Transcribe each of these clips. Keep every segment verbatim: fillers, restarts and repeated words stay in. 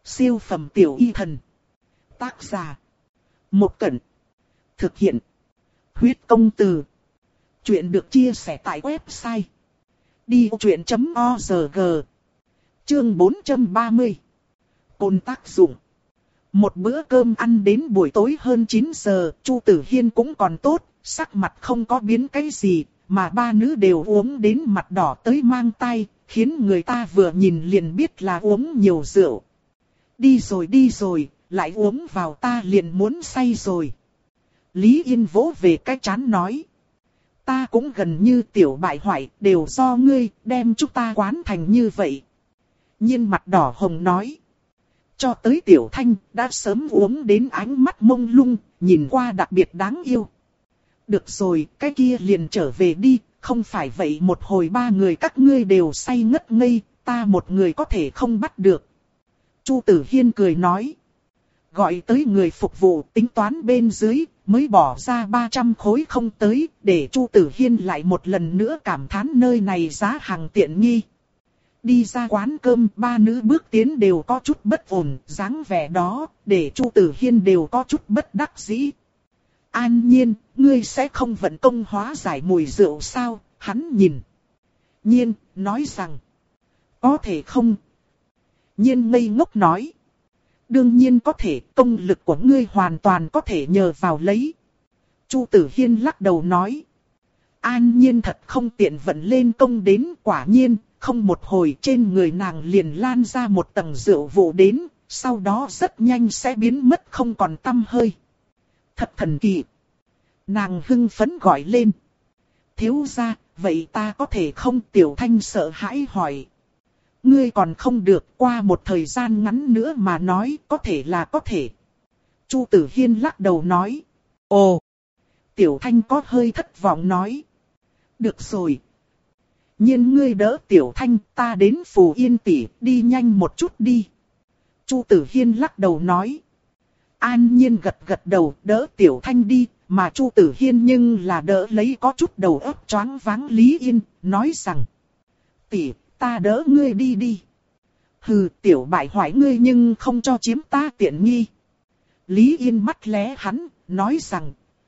Siêu phẩm tiểu y thần. Tác giả. Một Cẩn. Thực hiện. Huyết công từ. Chuyện được chia sẻ tại website đi vô chuyện chấm org. Chương bốn trăm ba mươi. Côn tác dụng. Một bữa cơm ăn đến buổi tối hơn chín giờ, Chu Tử Hiên cũng còn tốt, sắc mặt không có biến cái gì, mà ba nữ đều uống đến mặt đỏ tới mang tai, khiến người ta vừa nhìn liền biết là uống nhiều rượu. Đi rồi đi rồi, lại uống vào ta liền muốn say rồi. Lý Yên vỗ về cái trán nói. Ta cũng gần như tiểu bại hoại, đều do ngươi, đem chúng ta quán thành như vậy. Nhiên mặt đỏ hồng nói. Cho tới tiểu thanh, đã sớm uống đến ánh mắt mông lung, nhìn qua đặc biệt đáng yêu. Được rồi, cái kia liền trở về đi, không phải vậy một hồi ba người các ngươi đều say ngất ngây, ta một người có thể không bắt được. Chu Tử Hiên cười nói. Gọi tới người phục vụ tính toán bên dưới, mới bỏ ra ba trăm khối không tới, để Chu Tử Hiên lại một lần nữa cảm thán nơi này giá hàng tiện nghi. Đi ra quán cơm, ba nữ bước tiến đều có chút bất ổn, dáng vẻ đó, để Chu Tử Hiên đều có chút bất đắc dĩ. An Nhiên, ngươi sẽ không vận công hóa giải mùi rượu sao? Hắn nhìn. Nhiên, nói rằng. Có thể không? Nhiên ngây ngốc nói. Đương nhiên có thể, công lực của ngươi hoàn toàn có thể nhờ vào lấy. Chu Tử Hiên lắc đầu nói. An Nhiên thật không tiện vận lên công đến, quả nhiên, không một hồi trên người nàng liền lan ra một tầng rượu vụ đến, sau đó rất nhanh sẽ biến mất không còn tăm hơi. Thật thần kỳ. Nàng hưng phấn gọi lên. Thiếu gia, vậy ta có thể không? Tiểu Thanh sợ hãi hỏi. Ngươi còn không được, qua một thời gian ngắn nữa mà nói, có thể là có thể. Chu Tử Hiên lắc đầu nói. Ồ! Tiểu Thanh có hơi thất vọng nói. Được rồi. Nhiên ngươi đỡ Tiểu Thanh, ta đến Phù Yên tỷ, đi nhanh một chút đi. Chu Tử Hiên lắc đầu nói. An Nhiên gật gật đầu, đỡ Tiểu Thanh đi, mà Chu Tử Hiên nhưng là đỡ lấy có chút đầu óc choáng váng Lý Yên, nói rằng. Tỷ, ta đỡ ngươi đi đi. Hừ, tiểu bại hoại ngươi nhưng không cho chiếm ta tiện nghi. Lý Yên mắt lé hắn, nói rằng.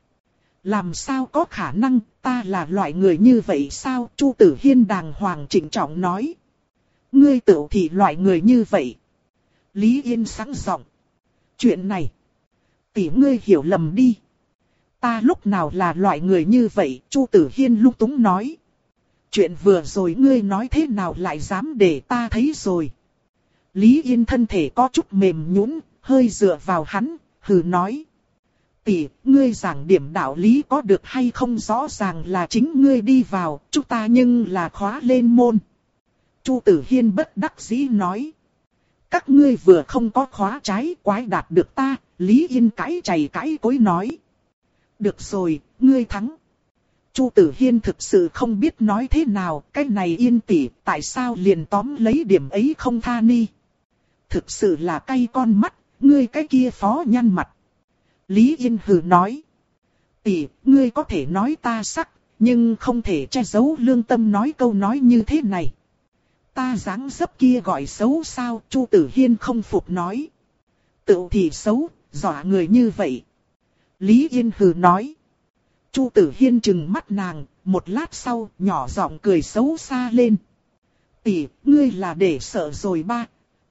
Làm sao có khả năng, ta là loại người như vậy sao? Chu Tử Hiên đàng hoàng trịnh trọng nói. Ngươi tự thì loại người như vậy. Lý Yên sáng giọng. Chuyện này, tỷ ngươi hiểu lầm đi. Ta lúc nào là loại người như vậy? Chu Tử Hiên lung túng nói. Chuyện vừa rồi ngươi nói thế nào lại dám để ta thấy rồi. Lý Yên thân thể có chút mềm nhũn, hơi dựa vào hắn, hừ nói. Tỷ, ngươi giảng điểm đạo lý có được hay không, rõ ràng là chính ngươi đi vào, chúng ta nhưng là khóa lên môn. Chu Tử Hiên bất đắc dĩ nói. Các ngươi vừa không có khóa trái quái đạt được ta, Lý Yên cãi chày cãi cối nói. Được rồi, ngươi thắng. Chu Tử Hiên thực sự không biết nói thế nào, cái này Yên tỷ, tại sao liền tóm lấy điểm ấy không tha ni. Thực sự là cay con mắt, ngươi cái kia phó nhăn mặt. Lý Yên hừ nói. Tỷ, ngươi có thể nói ta sắc, nhưng không thể che giấu lương tâm nói câu nói như thế này. Ta dáng dấp kia gọi xấu sao? Chu Tử Hiên không phục nói. Tự thì xấu, dọa người như vậy. Lý Yên hừ nói. Chu Tử Hiên trừng mắt nàng, một lát sau, nhỏ giọng cười xấu xa lên. Tỷ, ngươi là để sợ rồi ba.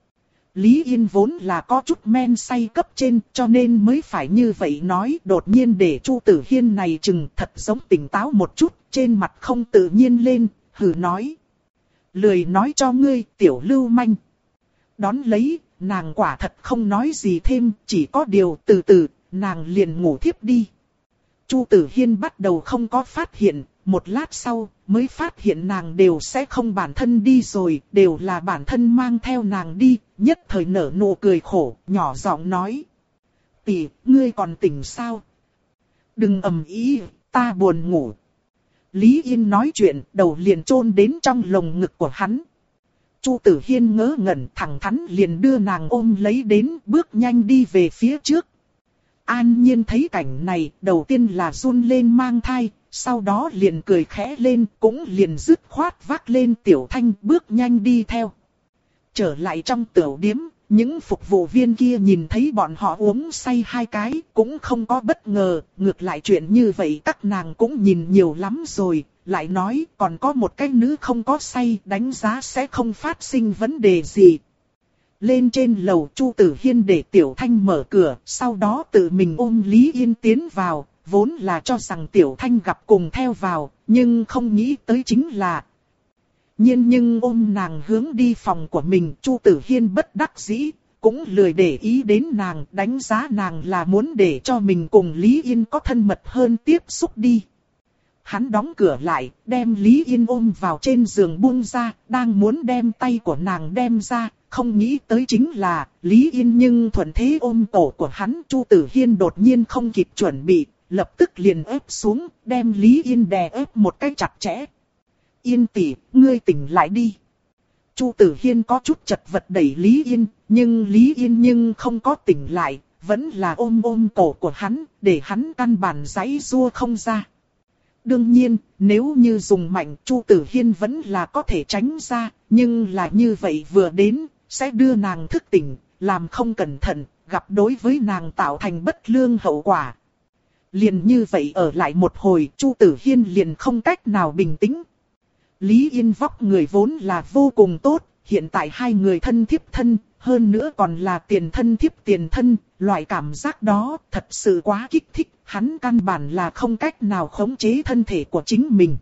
Lý Yên vốn là có chút men say cấp trên, cho nên mới phải như vậy nói. Đột nhiên để Chu Tử Hiên này trừng thật giống tỉnh táo một chút, trên mặt không tự nhiên lên, hừ nói. Lười nói cho ngươi, tiểu lưu manh. Đón lấy, nàng quả thật không nói gì thêm, chỉ có điều từ từ, nàng liền ngủ thiếp đi. Chu Tử Hiên bắt đầu không có phát hiện, một lát sau mới phát hiện nàng đều sẽ không bản thân đi rồi, đều là bản thân mang theo nàng đi, nhất thời nở nụ cười khổ, nhỏ giọng nói. Tỷ, ngươi còn tỉnh sao? Đừng ầm ĩ, ta buồn ngủ. Lý Yên nói chuyện, đầu liền chôn đến trong lồng ngực của hắn. Chu Tử Hiên ngớ ngẩn, thẳng thắn liền đưa nàng ôm lấy đến, bước nhanh đi về phía trước. An Nhiên thấy cảnh này, đầu tiên là run lên mang thai, sau đó liền cười khẽ lên, cũng liền dứt khoát vác lên Tiểu Thanh bước nhanh đi theo. Trở lại trong tiểu điếm, những phục vụ viên kia nhìn thấy bọn họ uống say hai cái cũng không có bất ngờ, ngược lại chuyện như vậy các nàng cũng nhìn nhiều lắm rồi, lại nói còn có một cái nữ không có say, đánh giá sẽ không phát sinh vấn đề gì. Lên trên lầu, Chu Tử Hiên để Tiểu Thanh mở cửa, sau đó tự mình ôm Lý Yên tiến vào, vốn là cho rằng Tiểu Thanh gặp cùng theo vào, nhưng không nghĩ tới chính là... nhiên nhưng ôm nàng hướng đi phòng của mình, Chu Tử Hiên bất đắc dĩ, cũng lười để ý đến nàng, đánh giá nàng là muốn để cho mình cùng Lý Yên có thân mật hơn tiếp xúc đi. Hắn đóng cửa lại, đem Lý Yên ôm vào trên giường buông ra, đang muốn đem tay của nàng đem ra, không nghĩ tới chính là Lý Yên nhưng thuận thế ôm cổ của hắn. Chu Tử Hiên đột nhiên không kịp chuẩn bị, lập tức liền ép xuống, đem Lý Yên đè ép một cách chặt chẽ. Yên tỷ, ngươi tỉnh lại đi. Chu Tử Hiên có chút chật vật đẩy Lý Yên, nhưng Lý Yên nhưng không có tỉnh lại, vẫn là ôm ôm cổ của hắn, để hắn căn bản giãy giụa không ra. Đương nhiên, nếu như dùng mạnh, Chu Tử Hiên vẫn là có thể tránh ra, nhưng là như vậy vừa đến, sẽ đưa nàng thức tỉnh, làm không cẩn thận, gặp đối với nàng tạo thành bất lương hậu quả. Liền như vậy ở lại một hồi, Chu Tử Hiên liền không cách nào bình tĩnh. Lý Yên vóc người vốn là vô cùng tốt, hiện tại hai người thân thiếp thân, hơn nữa còn là tiền thân thiếp tiền thân, loại cảm giác đó thật sự quá kích thích, hắn căn bản là không cách nào khống chế thân thể của chính mình.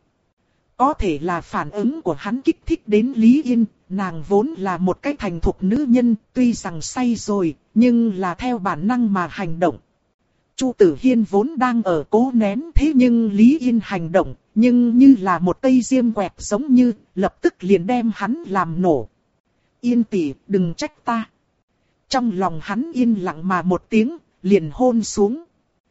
Có thể là phản ứng của hắn kích thích đến Lý Yên, nàng vốn là một cái thành thục nữ nhân, tuy rằng say rồi, nhưng là theo bản năng mà hành động. Chu Tử Hiên vốn đang ở cố nén, thế nhưng Lý Yên hành động, nhưng như là một cây diêm quẹt giống như, lập tức liền đem hắn làm nổ. Yên tỷ, đừng trách ta. Trong lòng hắn yên lặng mà một tiếng, liền hôn xuống.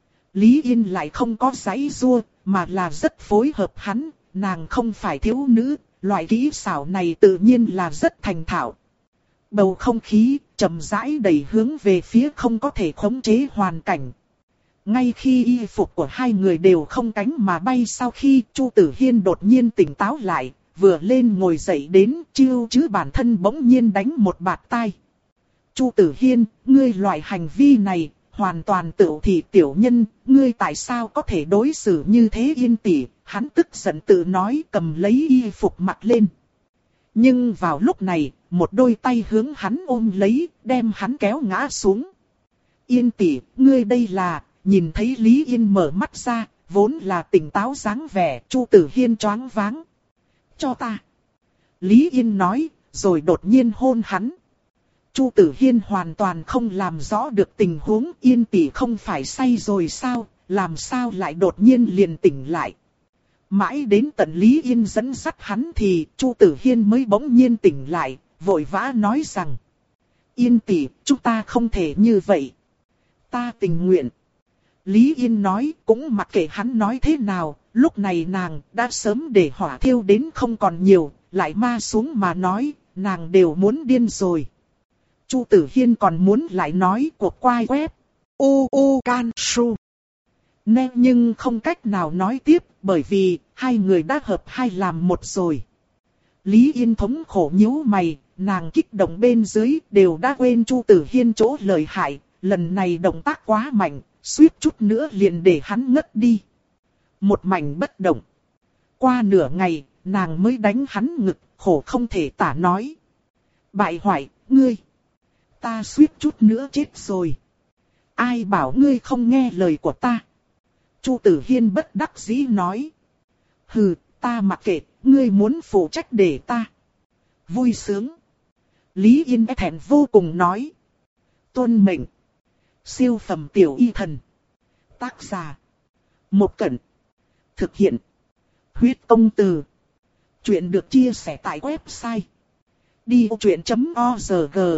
Lý Yên lại không có giãy giụa, mà là rất phối hợp hắn, nàng không phải thiếu nữ, loại kỹ xảo này tự nhiên là rất thành thạo. Bầu không khí chậm rãi đẩy hướng về phía không có thể khống chế hoàn cảnh. Ngay khi y phục của hai người đều không cánh mà bay, sau khi Chu Tử Hiên đột nhiên tỉnh táo lại, vừa lên ngồi dậy đến chiêu chứ bản thân bỗng nhiên đánh một bạt tai. Chu Tử Hiên, ngươi loại hành vi này, hoàn toàn tự thị tiểu nhân, ngươi tại sao có thể đối xử như thế Yên tỷ, hắn tức giận tự nói, cầm lấy y phục mặc lên. Nhưng vào lúc này, một đôi tay hướng hắn ôm lấy, đem hắn kéo ngã xuống. Yên tỷ, ngươi đây là... Nhìn thấy Lý Yên mở mắt ra, vốn là tỉnh táo dáng vẻ, Chu Tử Hiên choáng váng. Cho ta. Lý Yên nói, rồi đột nhiên hôn hắn. Chu Tử Hiên hoàn toàn không làm rõ được tình huống, Yên tỷ không phải say rồi sao, làm sao lại đột nhiên liền tỉnh lại. Mãi đến tận Lý Yên dẫn dắt hắn thì Chu Tử Hiên mới bỗng nhiên tỉnh lại, vội vã nói rằng. Yên tỷ, chúng ta không thể như vậy. Ta tình nguyện. Lý Yên nói, cũng mặc kệ hắn nói thế nào, lúc này nàng đã sớm để hỏa thiêu đến không còn nhiều, lại ma xuống mà nói, nàng đều muốn điên rồi. Chu Tử Hiên còn muốn lại nói cuộc quay web, u u can su. Nè nhưng không cách nào nói tiếp, bởi vì hai người đã hợp hai làm một rồi. Lý Yên thống khổ nhíu mày, nàng kích động bên dưới đều đã quên Chu Tử Hiên chỗ lợi hại, lần này động tác quá mạnh. Suýt chút nữa liền để hắn ngất đi. Một mảnh bất động. Qua nửa ngày, nàng mới đánh hắn ngực, khổ không thể tả nói. Bại hoại, ngươi. Ta suýt chút nữa chết rồi. Ai bảo ngươi không nghe lời của ta. Chu Tử Hiên bất đắc dĩ nói. Hừ, ta mặc kệ, ngươi muốn phụ trách để ta. Vui sướng. Lý Yên e thẹn vô cùng nói. Tuân mệnh. Siêu phẩm tiểu y thần. Tác giả. Một Cẩn. Thực hiện. Huyết công từ. Chuyện được chia sẻ tại website. đi ô chuyện chấm org.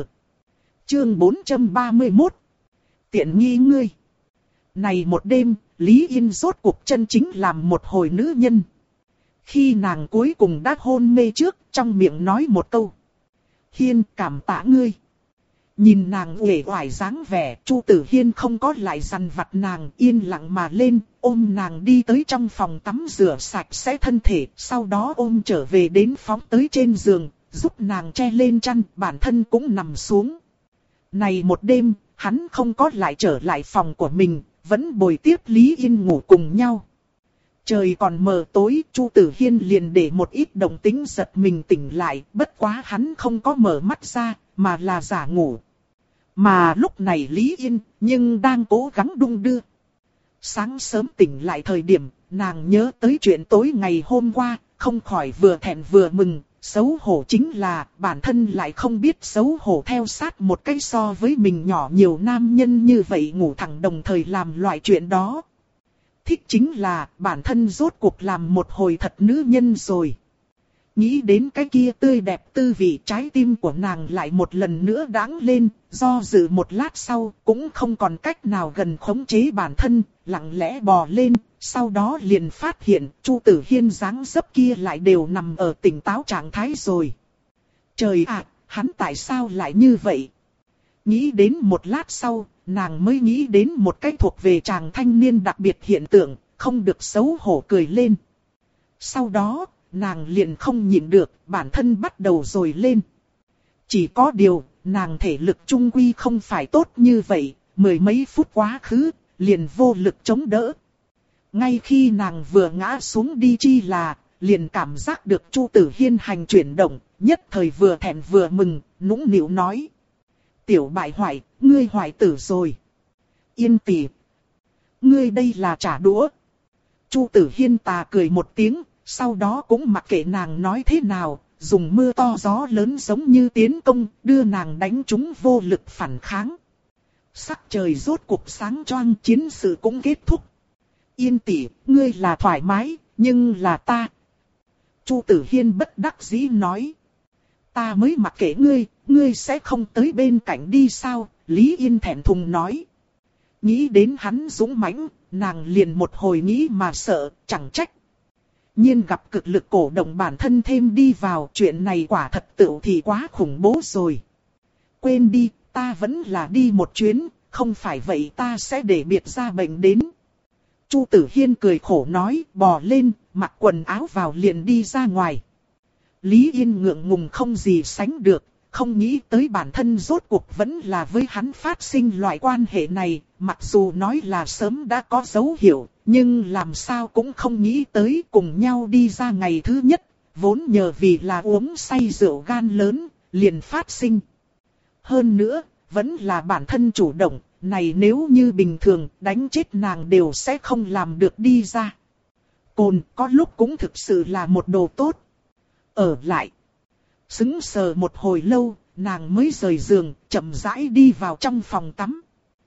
Chương bốn trăm ba mươi mốt. Tiện nghi ngươi. Này một đêm, Lý Yên rốt cuộc chân chính làm một hồi nữ nhân. Khi nàng cuối cùng đã hôn mê trước, trong miệng nói một câu. Hiên, cảm tạ ngươi. Nhìn nàng uể oải dáng vẻ, Chu Tử Hiên không có lại dằn vặt nàng, yên lặng mà lên, ôm nàng đi tới trong phòng tắm rửa sạch sẽ thân thể, sau đó ôm trở về đến phóng tới trên giường, giúp nàng che lên chăn, bản thân cũng nằm xuống. Này một đêm, hắn không có lại trở lại phòng của mình, vẫn bồi tiếp Lý Yên ngủ cùng nhau. Trời còn mờ tối, Chu Tử Hiên liền để một ít động tĩnh giật mình tỉnh lại, bất quá hắn không có mở mắt ra, mà là giả ngủ. Mà lúc này Lý Yên, nhưng đang cố gắng đung đưa. Sáng sớm tỉnh lại thời điểm, nàng nhớ tới chuyện tối ngày hôm qua, không khỏi vừa thẹn vừa mừng. Xấu hổ chính là bản thân lại không biết xấu hổ theo sát một cái so với mình nhỏ nhiều nam nhân như vậy ngủ thẳng đồng thời làm loại chuyện đó. Thích chính là bản thân rốt cuộc làm một hồi thật nữ nhân rồi. Nghĩ đến cái kia tươi đẹp tư vị, trái tim của nàng lại một lần nữa đãng lên, do dự một lát sau cũng không còn cách nào gần khống chế bản thân, lặng lẽ bò lên, sau đó liền phát hiện Chu Tử Hiên dáng dấp kia lại đều nằm ở tỉnh táo trạng thái rồi. Trời ạ, hắn tại sao lại như vậy? Nghĩ đến một lát sau, nàng mới nghĩ đến một cái thuộc về chàng thanh niên đặc biệt hiện tượng, không được xấu hổ cười lên. Sau đó, nàng liền không nhịn được, bản thân bắt đầu rồi lên. Chỉ có điều, nàng thể lực trung quy không phải tốt như vậy, mười mấy phút quá khứ, liền vô lực chống đỡ. Ngay khi nàng vừa ngã xuống đi chi là, liền cảm giác được Chu Tử Hiên hành chuyển động, nhất thời vừa thẹn vừa mừng, nũng nịu nói. Tiểu bại hoại, ngươi hoại tử rồi. Yên tỷ, ngươi đây là trả đũa. Chu Tử Hiên tà cười một tiếng, sau đó cũng mặc kệ nàng nói thế nào, dùng mưa to gió lớn giống như tiến công, đưa nàng đánh trúng vô lực phản kháng. Sắc trời rốt cuộc sáng choang, chiến sự cũng kết thúc. Yên tỷ, ngươi là thoải mái, nhưng là ta. Chu Tử Hiên bất đắc dĩ nói. Ta mới mặc kệ ngươi, ngươi sẽ không tới bên cạnh đi sao? Lý Yên thẹn thùng nói. Nghĩ đến hắn dũng mãnh, nàng liền một hồi nghĩ mà sợ, chẳng trách. nhiên gặp cực lực cổ động bản thân thêm đi vào, chuyện này quả thật tựu thì quá khủng bố rồi. Quên đi, ta vẫn là đi một chuyến, không phải vậy ta sẽ để biệt ra bệnh đến. Chu Tử Hiên cười khổ nói, bò lên, mặc quần áo vào liền đi ra ngoài. Lý Yên ngượng ngùng không gì sánh được, không nghĩ tới bản thân rốt cuộc vẫn là với hắn phát sinh loại quan hệ này, mặc dù nói là sớm đã có dấu hiệu, nhưng làm sao cũng không nghĩ tới cùng nhau đi ra ngày thứ nhất, vốn nhờ vì là uống say rượu gan lớn, liền phát sinh. Hơn nữa, vẫn là bản thân chủ động, này nếu như bình thường đánh chết nàng đều sẽ không làm được đi ra. Cồn có lúc cũng thực sự là một đồ tốt. Ở lại. Sững sờ một hồi lâu, nàng mới rời giường, chậm rãi đi vào trong phòng tắm.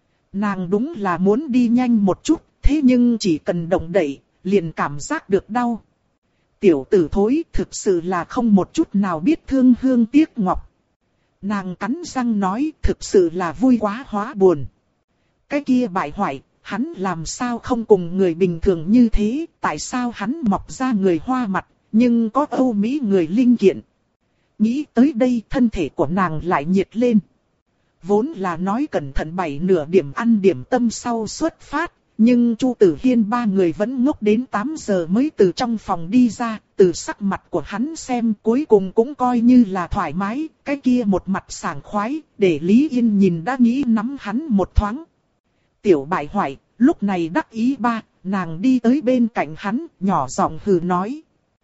Nàng đúng là muốn đi nhanh một chút, thế nhưng chỉ cần động đậy, liền cảm giác được đau. Tiểu tử thối thực sự là không một chút nào biết thương hương tiếc ngọc. Nàng cắn răng nói thực sự là vui quá hóa buồn. Cái kia bại hoại, hắn làm sao không cùng người bình thường như thế, tại sao hắn mọc ra người hoa mặt, nhưng có Âu Mỹ người linh kiện. Nghĩ tới đây thân thể của nàng lại nhiệt lên. Vốn là nói cẩn thận bảy nửa điểm ăn điểm tâm sau xuất phát, nhưng Chu Tử Hiên ba người vẫn ngốc đến tám giờ mới từ trong phòng đi ra, từ sắc mặt của hắn xem cuối cùng cũng coi như là thoải mái, cái kia một mặt sảng khoái, để Lý Yên nhìn đã nghĩ nắm hắn một thoáng. Tiểu bại hoại, lúc này đắc ý ba, nàng đi tới bên cạnh hắn, nhỏ giọng hừ nói.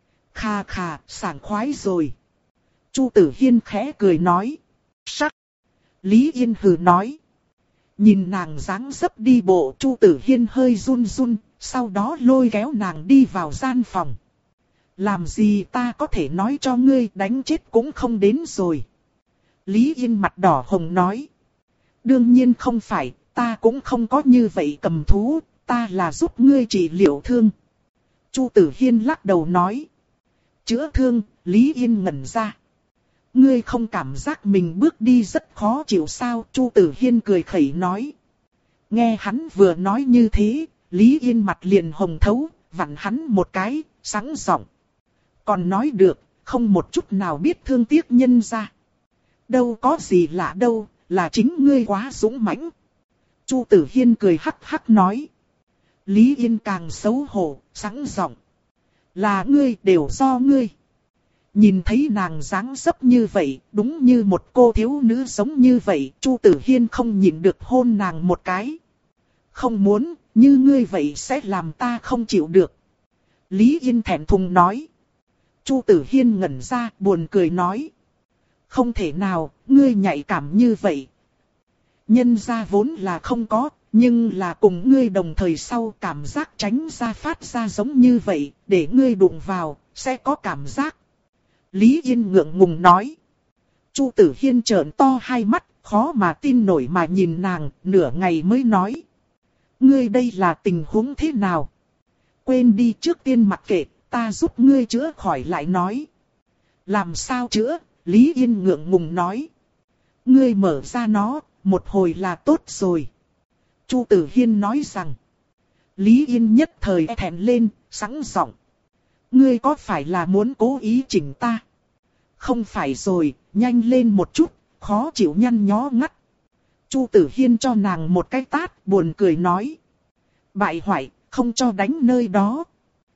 Kha kha, sảng khoái rồi. Chu Tử Hiên khẽ cười nói. Sắc. Lý Yên hừ nói. Nhìn nàng dáng dấp đi bộ, Chu Tử Hiên hơi run run, sau đó lôi kéo nàng đi vào gian phòng. Làm gì ta có thể nói cho ngươi, đánh chết cũng không đến rồi. Lý Yên mặt đỏ hồng nói. Đương nhiên không phải, ta cũng không có như vậy cầm thú, ta là giúp ngươi trị liệu thương. Chu Tử Hiên lắc đầu nói. Chữa thương, Lý Yên ngẩn ra. Ngươi không cảm giác mình bước đi rất khó chịu sao? Chu Tử Hiên cười khẩy nói. Nghe hắn vừa nói như thế, Lý Yên mặt liền hồng thấu, vặn hắn một cái, sẵn giọng. Còn nói được, không một chút nào biết thương tiếc nhân ra. Đâu có gì lạ đâu, là chính ngươi quá dũng mãnh. Chu Tử Hiên cười hắc hắc nói. Lý Yên càng xấu hổ, sẵn giọng. Là ngươi, đều do ngươi. Nhìn thấy nàng dáng dấp như vậy, đúng như một cô thiếu nữ giống như vậy, Chu Tử Hiên không nhịn được hôn nàng một cái. Không muốn, như ngươi vậy sẽ làm ta không chịu được. Lý Yên thẹn thùng nói. Chu Tử Hiên ngẩn ra, buồn cười nói. Không thể nào, ngươi nhạy cảm như vậy. Nhân ra vốn là không có, nhưng là cùng ngươi đồng thời sau cảm giác tránh ra phát ra giống như vậy, để ngươi đụng vào, sẽ có cảm giác. Lý Yên ngượng ngùng nói. Chu Tử Hiên trợn to hai mắt, khó mà tin nổi mà nhìn nàng, nửa ngày mới nói. Ngươi đây là tình huống thế nào? Quên đi, trước tiên mặc kệ, ta giúp ngươi chữa khỏi lại nói. Làm sao chữa? Lý Yên ngượng ngùng nói. Ngươi mở ra nó, một hồi là tốt rồi. Chu Tử Hiên nói rằng. Lý Yên nhất thời thẹn lên, sẵn giọng. Ngươi có phải là muốn cố ý chỉnh ta? Không phải rồi, nhanh lên một chút, khó chịu nhăn nhó ngắt. Chu Tử Hiên cho nàng một cái tát, buồn cười nói. Bại hoại, không cho đánh nơi đó.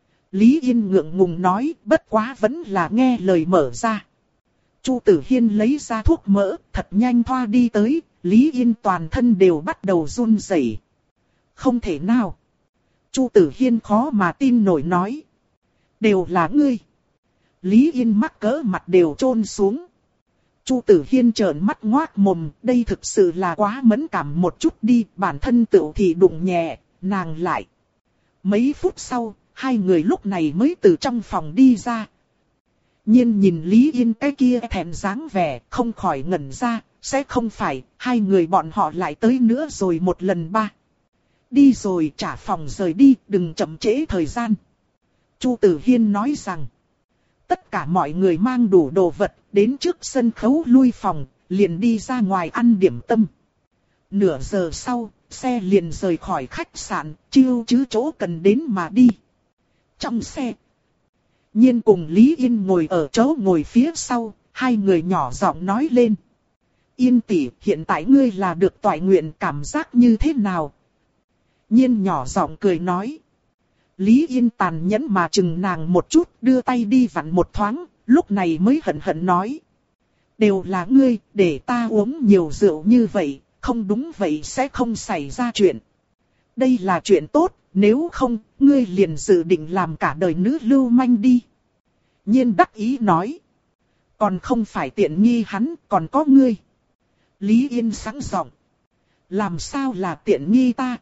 Lý Yên ngượng ngùng nói, bất quá vẫn là nghe lời mở ra. Chu Tử Hiên lấy ra thuốc mỡ, thật nhanh thoa đi tới, Lý Yên toàn thân đều bắt đầu run rẩy. Không thể nào. Chu Tử Hiên khó mà tin nổi nói. Đều là ngươi. Lý Yên mắc cỡ mặt đều trôn xuống. Chu Tử Hiên trợn mắt ngoác mồm, đây thực sự là quá mẫn cảm một chút đi, bản thân tự thì đụng nhẹ, nàng lại. Mấy phút sau, hai người lúc này mới từ trong phòng đi ra. nhiên nhìn Lý Yên cái kia thẹn dáng vẻ, không khỏi ngẩn ra, sẽ không phải, hai người bọn họ lại tới nữa rồi một lần ba. Đi rồi trả phòng rời đi, đừng chậm trễ thời gian. Chu Tử Hiên nói rằng, tất cả mọi người mang đủ đồ vật, đến trước sân khấu lui phòng, liền đi ra ngoài ăn điểm tâm. Nửa giờ sau, xe liền rời khỏi khách sạn, chiêu chứ chỗ cần đến mà đi. Trong xe, Nhiên cùng Lý Yên ngồi ở chỗ ngồi phía sau, hai người nhỏ giọng nói lên. Yên tỷ, hiện tại ngươi là được toại nguyện, cảm giác như thế nào? Nhiên nhỏ giọng cười nói. Lý Yên tàn nhẫn mà chừng nàng một chút, đưa tay đi vặn một thoáng, lúc này mới hận hận nói. Đều là ngươi, để ta uống nhiều rượu như vậy, không đúng vậy sẽ không xảy ra chuyện. Đây là chuyện tốt, nếu không, ngươi liền dự định làm cả đời nữ lưu manh đi. Nhiên đắc ý nói. Còn không phải tiện nghi hắn, còn có ngươi. Lý Yên sẵn giọng. Làm sao là tiện nghi ta?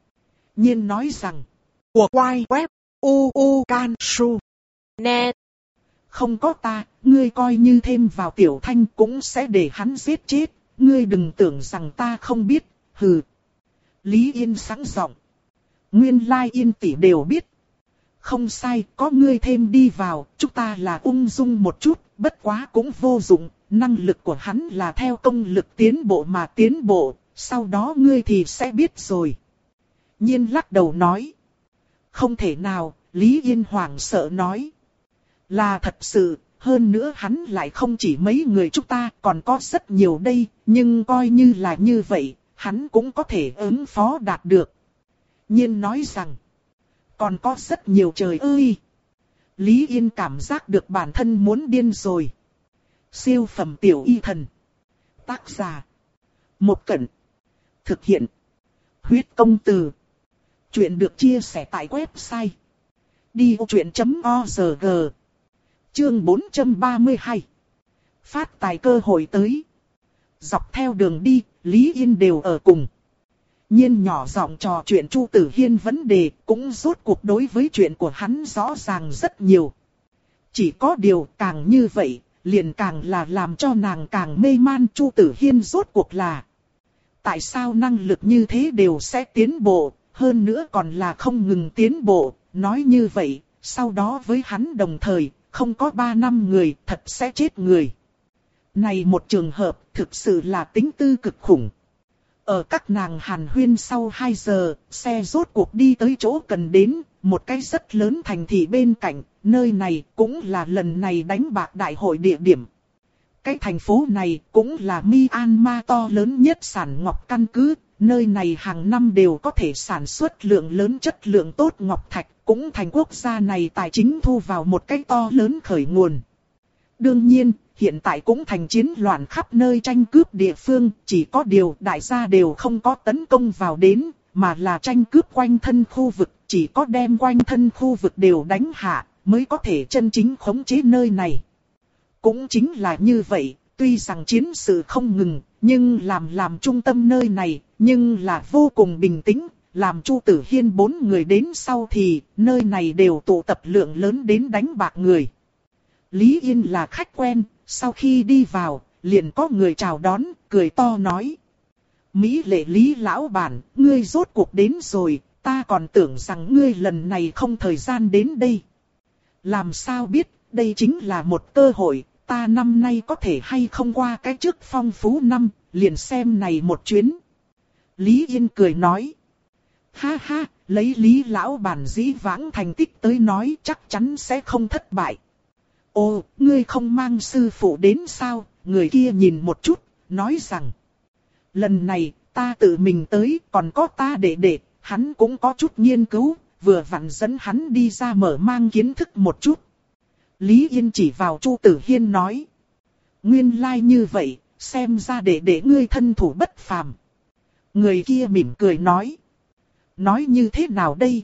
Nhiên nói rằng. Của quay web, u u can su, net. Không có ta, ngươi coi như thêm vào Tiểu Thanh cũng sẽ để hắn giết chết. Ngươi đừng tưởng rằng ta không biết, hừ. Lý Yên sẵn giọng. Nguyên lai Yên tỷ đều biết. Không sai, có ngươi thêm đi vào, chúng ta là ung dung một chút, bất quá cũng vô dụng. Năng lực của hắn là theo công lực tiến bộ mà tiến bộ, sau đó ngươi thì sẽ biết rồi. Nhiên lắc đầu nói. Không thể nào, Lý Yên hoảng sợ nói. Là thật sự, hơn nữa hắn lại không chỉ mấy người chúng ta, còn có rất nhiều đây, nhưng coi như là như vậy, hắn cũng có thể ứng phó đạt được. Nhiên nói rằng, còn có rất nhiều trời ơi. Lý Yên cảm giác được bản thân muốn điên rồi. Siêu phẩm tiểu y thần. Tác giả. Một Cẩn. Thực hiện. Huyết công từ. Chuyện được chia sẻ tại website. đi ô chuyện chấm org. Chương bốn trăm ba mươi hai. Phát tài cơ hội tới. Dọc theo đường đi, Lý Yên đều ở cùng. Nhiên nhỏ giọng trò chuyện Chu Tử Hiên vấn đề, cũng rốt cuộc đối với chuyện của hắn rõ ràng rất nhiều. Chỉ có điều càng như vậy, liền càng là làm cho nàng càng mê man. Chu Tử Hiên rốt cuộc là tại sao năng lực như thế đều sẽ tiến bộ, hơn nữa còn là không ngừng tiến bộ. Nói như vậy, sau đó với hắn đồng thời, không có ba năm người thật sẽ chết người. Này một trường hợp thực sự là tính tư cực khủng. Ở các nàng hàn huyên sau hai giờ, xe rốt cuộc đi tới chỗ cần đến, một cái rất lớn thành thị bên cạnh, nơi này cũng là lần này đánh bạc đại hội địa điểm. Cái thành phố này cũng là Myanmar to lớn nhất sản ngọc căn cứ, nơi này hàng năm đều có thể sản xuất lượng lớn chất lượng tốt ngọc thạch, cũng thành quốc gia này tài chính thu vào một cái to lớn khởi nguồn. Đương nhiên, hiện tại cũng thành chiến loạn khắp nơi tranh cướp địa phương, chỉ có điều đại gia đều không có tấn công vào đến, mà là tranh cướp quanh thân khu vực, chỉ có đem quanh thân khu vực đều đánh hạ, mới có thể chân chính khống chế nơi này. Cũng chính là như vậy, tuy rằng chiến sự không ngừng, nhưng làm làm trung tâm nơi này, nhưng là vô cùng bình tĩnh. Làm Chu Tử Hiên bốn người đến sau thì, nơi này đều tụ tập lượng lớn đến đánh bạc người. Lý Yên là khách quen, sau khi đi vào, liền có người chào đón, cười to nói. Mỹ lệ Lý lão bản, ngươi rốt cuộc đến rồi, ta còn tưởng rằng ngươi lần này không thời gian đến đây. Làm sao biết, đây chính là một cơ hội, ta năm nay có thể hay không qua cái trước phong phú năm, liền xem này một chuyến. Lý Yên cười nói. Ha ha, lấy Lý lão bản dĩ vãng thành tích tới nói chắc chắn sẽ không thất bại. Ồ, ngươi không mang sư phụ đến sao? Người kia nhìn một chút, nói rằng. Lần này, ta tự mình tới, còn có ta đệ đệ, hắn cũng có chút nghiên cứu, vừa vặn dẫn hắn đi ra mở mang kiến thức một chút. Lý Yên chỉ vào Chu Tử Hiên nói. Nguyên lai like như vậy, xem ra đệ đệ ngươi thân thủ bất phàm. Người kia mỉm cười nói. Nói như thế nào đây?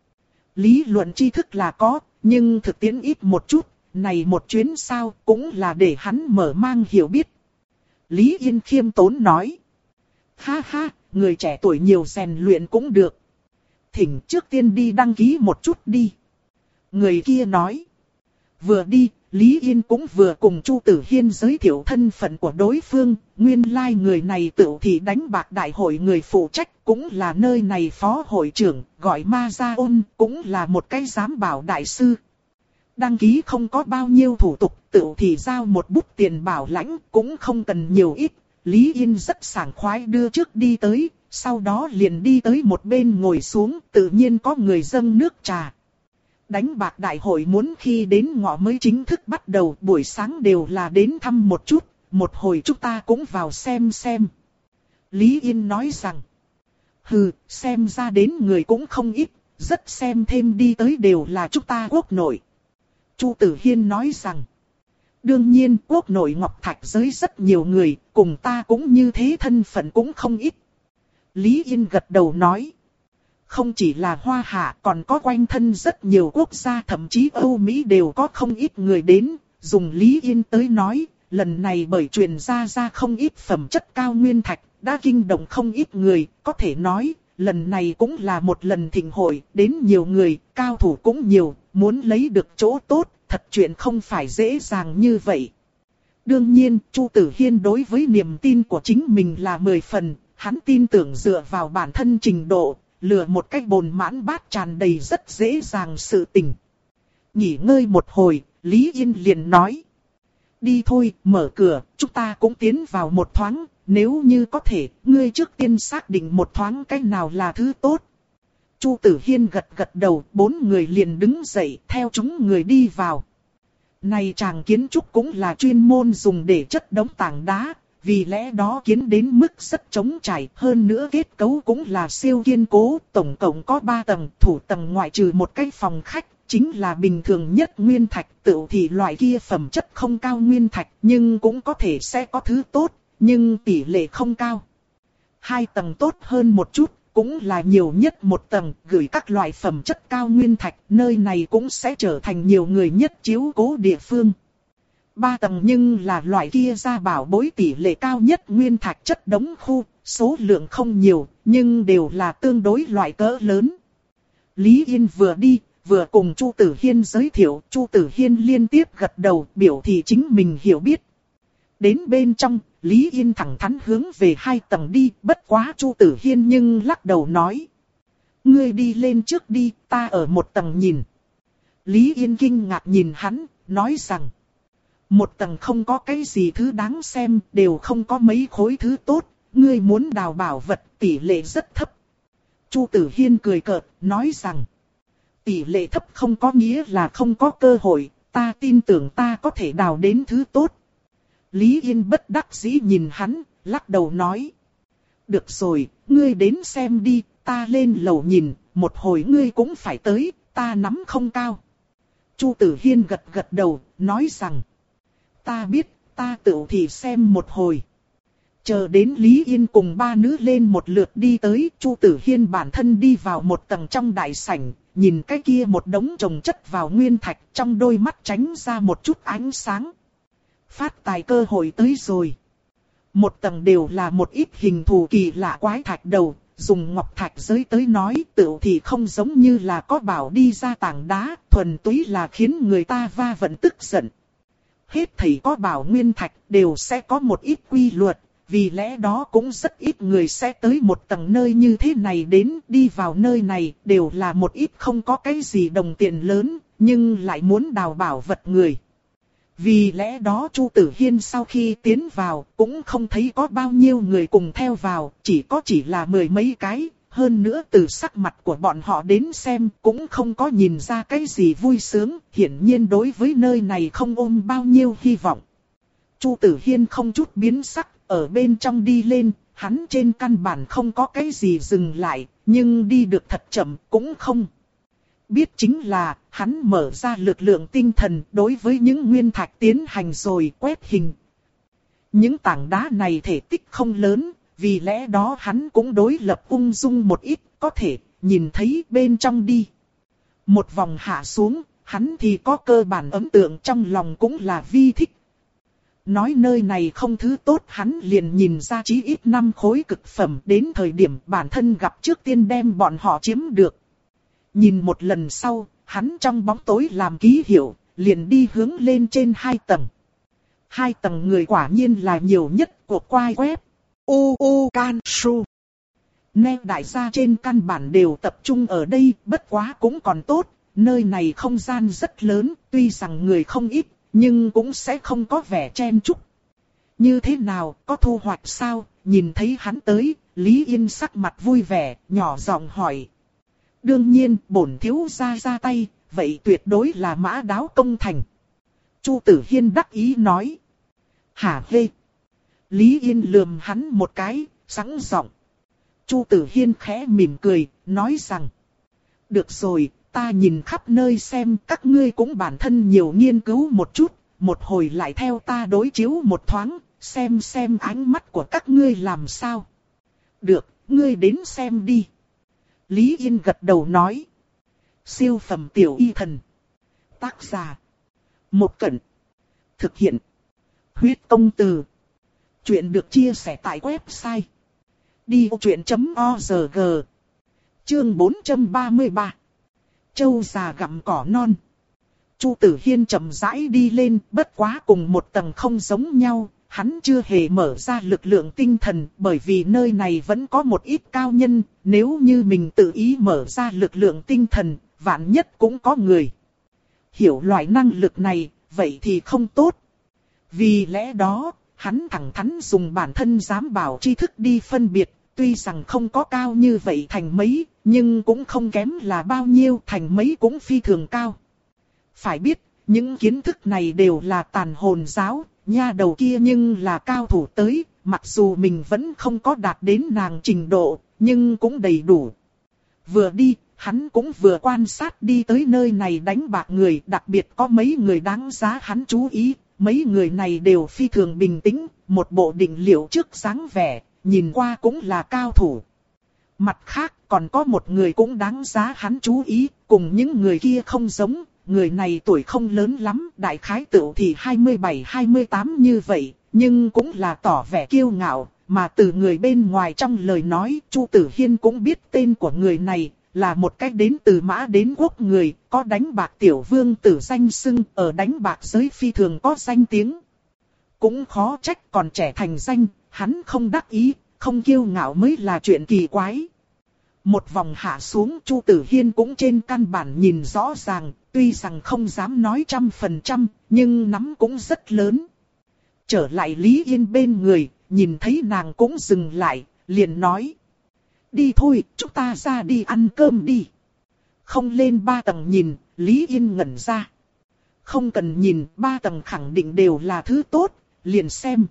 Lý luận tri thức là có, nhưng thực tiễn ít một chút, này một chuyến sao cũng là để hắn mở mang hiểu biết. Lý Yên khiêm tốn nói. Ha ha, người trẻ tuổi nhiều rèn luyện cũng được. Thỉnh trước tiên đi đăng ký một chút đi. Người kia nói. Vừa đi, Lý Yên cũng vừa cùng Chu Tử Hiên giới thiệu thân phận của đối phương. Nguyên lai like người này tự thì đánh bạc đại hội người phụ trách, cũng là nơi này phó hội trưởng, gọi Ma Gia Ôn, cũng là một cái giám bảo đại sư. Đăng ký không có bao nhiêu thủ tục, tự thì giao một bút tiền bảo lãnh, cũng không cần nhiều ít. Lý Yên rất sảng khoái đưa trước đi tới, sau đó liền đi tới một bên ngồi xuống, tự nhiên có người dâng nước trà. Đánh bạc đại hội muốn khi đến ngọ mới chính thức bắt đầu, buổi sáng đều là đến thăm một chút, một hồi chúng ta cũng vào xem xem. Lý Yên nói rằng, hừ, xem ra đến người cũng không ít, rất xem thêm đi tới đều là chúng ta quốc nội. Chu Tử Hiên nói rằng, đương nhiên quốc nội Ngọc Thạch giới rất nhiều người, cùng ta cũng như thế thân phận cũng không ít. Lý Yên gật đầu nói, không chỉ là Hoa Hạ còn có quanh thân rất nhiều quốc gia, thậm chí Âu Mỹ đều có không ít người đến. Dùng Lý Yên tới nói, lần này bởi truyền ra ra không ít phẩm chất cao nguyên thạch, đã kinh động không ít người, có thể nói, lần này cũng là một lần thịnh hội, đến nhiều người, cao thủ cũng nhiều, muốn lấy được chỗ tốt, thật chuyện không phải dễ dàng như vậy. Đương nhiên, Chu Tử Hiên đối với niềm tin của chính mình là mười phần, hắn tin tưởng dựa vào bản thân trình độ, lừa một cách bồn mãn bát tràn đầy rất dễ dàng sự tình. Nghỉ ngơi một hồi, Lý Yên liền nói. Đi thôi, mở cửa, chúng ta cũng tiến vào một thoáng, nếu như có thể, ngươi trước tiên xác định một thoáng cái nào là thứ tốt. Chu Tử Hiên gật gật đầu, bốn người liền đứng dậy, theo chúng người đi vào. Này tràng kiến trúc cũng là chuyên môn dùng để chất đống tảng đá, vì lẽ đó kiến đến mức rất trống trải, hơn nữa kết cấu cũng là siêu kiên cố, tổng cộng có ba tầng, thủ tầng ngoại trừ một cái phòng khách, chính là bình thường nhất nguyên thạch, tự thì loại kia phẩm chất không cao nguyên thạch, nhưng cũng có thể sẽ có thứ tốt, nhưng tỷ lệ không cao. Hai tầng tốt hơn một chút, cũng là nhiều nhất một tầng, gửi các loại phẩm chất cao nguyên thạch, nơi này cũng sẽ trở thành nhiều người nhất chiếu cố địa phương. Ba tầng nhưng là loại kia ra bảo bối tỷ lệ cao nhất nguyên thạch chất đống khu, số lượng không nhiều, nhưng đều là tương đối loại cỡ lớn. Lý Yên vừa đi, vừa cùng Chu Tử Hiên giới thiệu, Chu Tử Hiên liên tiếp gật đầu, biểu thị chính mình hiểu biết. Đến bên trong, Lý Yên thẳng thắn hướng về hai tầng đi, bất quá Chu Tử Hiên nhưng lắc đầu nói. Ngươi đi lên trước đi, ta ở một tầng nhìn. Lý Yên kinh ngạc nhìn hắn, nói rằng. Một tầng không có cái gì thứ đáng xem, đều không có mấy khối thứ tốt, ngươi muốn đào bảo vật tỷ lệ rất thấp. Chu Tử Hiên cười cợt, nói rằng. Tỷ lệ thấp không có nghĩa là không có cơ hội, ta tin tưởng ta có thể đào đến thứ tốt. Lý Yên bất đắc dĩ nhìn hắn, lắc đầu nói. Được rồi, ngươi đến xem đi, ta lên lầu nhìn, một hồi ngươi cũng phải tới, ta nắm không cao. Chu Tử Hiên gật gật đầu, nói rằng. ta biết, ta tự thì xem một hồi. Chờ đến Lý Yên cùng ba nữ lên một lượt đi tới, Chu Tử Hiên bản thân đi vào một tầng trong đại sảnh, nhìn cái kia một đống chồng chất vào nguyên thạch, trong đôi mắt tránh ra một chút ánh sáng. Phát tài cơ hội tới rồi. Một tầng đều là một ít hình thù kỳ lạ quái thạch đầu, dùng ngọc thạch giới tới nói tự thì không giống như là có bảo đi ra tảng đá, thuần túy là khiến người ta va vận tức giận. Hết thảy có bảo nguyên thạch đều sẽ có một ít quy luật, vì lẽ đó cũng rất ít người sẽ tới một tầng nơi như thế này đến, đi vào nơi này đều là một ít không có cái gì đồng tiền lớn, nhưng lại muốn đào bảo vật người. Vì lẽ đó Chu Tử Hiên sau khi tiến vào cũng không thấy có bao nhiêu người cùng theo vào, chỉ có chỉ là mười mấy cái, hơn nữa từ sắc mặt của bọn họ đến xem cũng không có nhìn ra cái gì vui sướng, hiển nhiên đối với nơi này không ôm bao nhiêu hy vọng. Chu Tử Hiên không chút biến sắc, ở bên trong đi lên, hắn trên căn bản không có cái gì dừng lại, nhưng đi được thật chậm cũng không. Biết chính là, hắn mở ra lực lượng tinh thần đối với những nguyên thạch tiến hành rồi quét hình. Những tảng đá này thể tích không lớn, vì lẽ đó hắn cũng đối lập ung dung một ít, có thể nhìn thấy bên trong đi. Một vòng hạ xuống, hắn thì có cơ bản ấn tượng trong lòng cũng là vi thích. Nói nơi này không thứ tốt hắn liền nhìn ra chí ít năm khối cực phẩm, đến thời điểm bản thân gặp trước tiên đem bọn họ chiếm được. Nhìn một lần sau, hắn trong bóng tối làm ký hiệu, liền đi hướng lên trên hai tầng. Hai tầng người quả nhiên là nhiều nhất của quai web. U U Can Su. Nè đại gia trên căn bản đều tập trung ở đây, bất quá cũng còn tốt, nơi này không gian rất lớn, tuy rằng người không ít, nhưng cũng sẽ không có vẻ chen chúc. Như thế nào, có thu hoạch sao? Nhìn thấy hắn tới, Lý Yên sắc mặt vui vẻ, nhỏ giọng hỏi. Đương nhiên, bổn thiếu gia ra tay, vậy tuyệt đối là mã đáo công thành. Chu Tử Hiên đắc ý nói. Hả hê? Lý Yên lườm hắn một cái, sẵn giọng. Chu Tử Hiên khẽ mỉm cười, nói rằng. Được rồi, ta nhìn khắp nơi xem các ngươi cũng bản thân nhiều nghiên cứu một chút, một hồi lại theo ta đối chiếu một thoáng, xem xem ánh mắt của các ngươi làm sao. Được, ngươi đến xem đi. Lý Yên gật đầu nói. Siêu phẩm tiểu y thần. Tác giả. Một Cẩn. Thực hiện. Huyết công từ. Chuyện được chia sẻ tại website. đi vô chuyện chấm org. Chương bốn trăm ba mươi ba. Châu già gặm cỏ non. Chu Tử Hiên chậm rãi đi lên, bất quá cùng một tầng không giống nhau. Hắn chưa hề mở ra lực lượng tinh thần, bởi vì nơi này vẫn có một ít cao nhân, nếu như mình tự ý mở ra lực lượng tinh thần, vạn nhất cũng có người hiểu loại năng lực này, vậy thì không tốt. Vì lẽ đó, hắn thẳng thắn dùng bản thân giám bảo tri thức đi phân biệt, tuy rằng không có cao như vậy thành mấy, nhưng cũng không kém là bao nhiêu, thành mấy cũng phi thường cao. Phải biết, những kiến thức này đều là tàn hồn giáo. Nha đầu kia nhưng là cao thủ tới, mặc dù mình vẫn không có đạt đến nàng trình độ, nhưng cũng đầy đủ. Vừa đi, hắn cũng vừa quan sát đi tới nơi này đánh bạc người, đặc biệt có mấy người đáng giá hắn chú ý, mấy người này đều phi thường bình tĩnh, một bộ định liệu trước dáng vẻ, nhìn qua cũng là cao thủ. Mặt khác, còn có một người cũng đáng giá hắn chú ý, cùng những người kia không giống. Người này tuổi không lớn lắm, đại khái tựu thì hai mươi bảy hai mươi tám như vậy, nhưng cũng là tỏ vẻ kiêu ngạo, mà từ người bên ngoài trong lời nói, Chu Tử Hiên cũng biết tên của người này, là một cách đến từ Mã đến Quốc người, có đánh bạc tiểu vương tử danh xưng, ở đánh bạc giới phi thường có danh tiếng. Cũng khó trách còn trẻ thành danh, hắn không đắc ý, không kiêu ngạo mới là chuyện kỳ quái. Một vòng hạ xuống, Chu Tử Hiên cũng trên căn bản nhìn rõ ràng, tuy rằng không dám nói trăm phần trăm, nhưng nắm cũng rất lớn. Trở lại Lý Yên bên người, nhìn thấy nàng cũng dừng lại, liền nói. Đi thôi, chúng ta ra đi ăn cơm đi. Không lên ba tầng nhìn, Lý Yên ngẩn ra. Không cần nhìn, ba tầng khẳng định đều là thứ tốt, liền xem.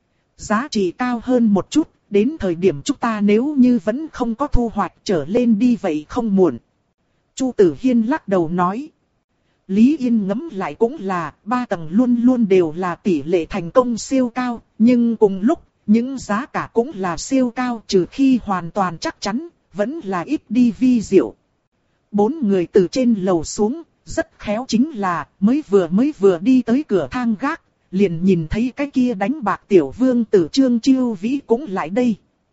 Giá trị cao hơn một chút. Đến thời điểm chúng ta nếu như vẫn không có thu hoạch trở lên đi vậy không muộn. Chu Tử Hiên lắc đầu nói. Lý Yên ngẫm lại cũng là, ba tầng luôn luôn đều là tỷ lệ thành công siêu cao, nhưng cùng lúc, những giá cả cũng là siêu cao, trừ khi hoàn toàn chắc chắn, vẫn là ít đi vi diệu. Bốn người từ trên lầu xuống, rất khéo chính là, mới vừa mới vừa đi tới cửa thang gác, liền nhìn thấy cái kia đánh bạc tiểu vương tử Trương Chiêu Vĩ cũng lại đây.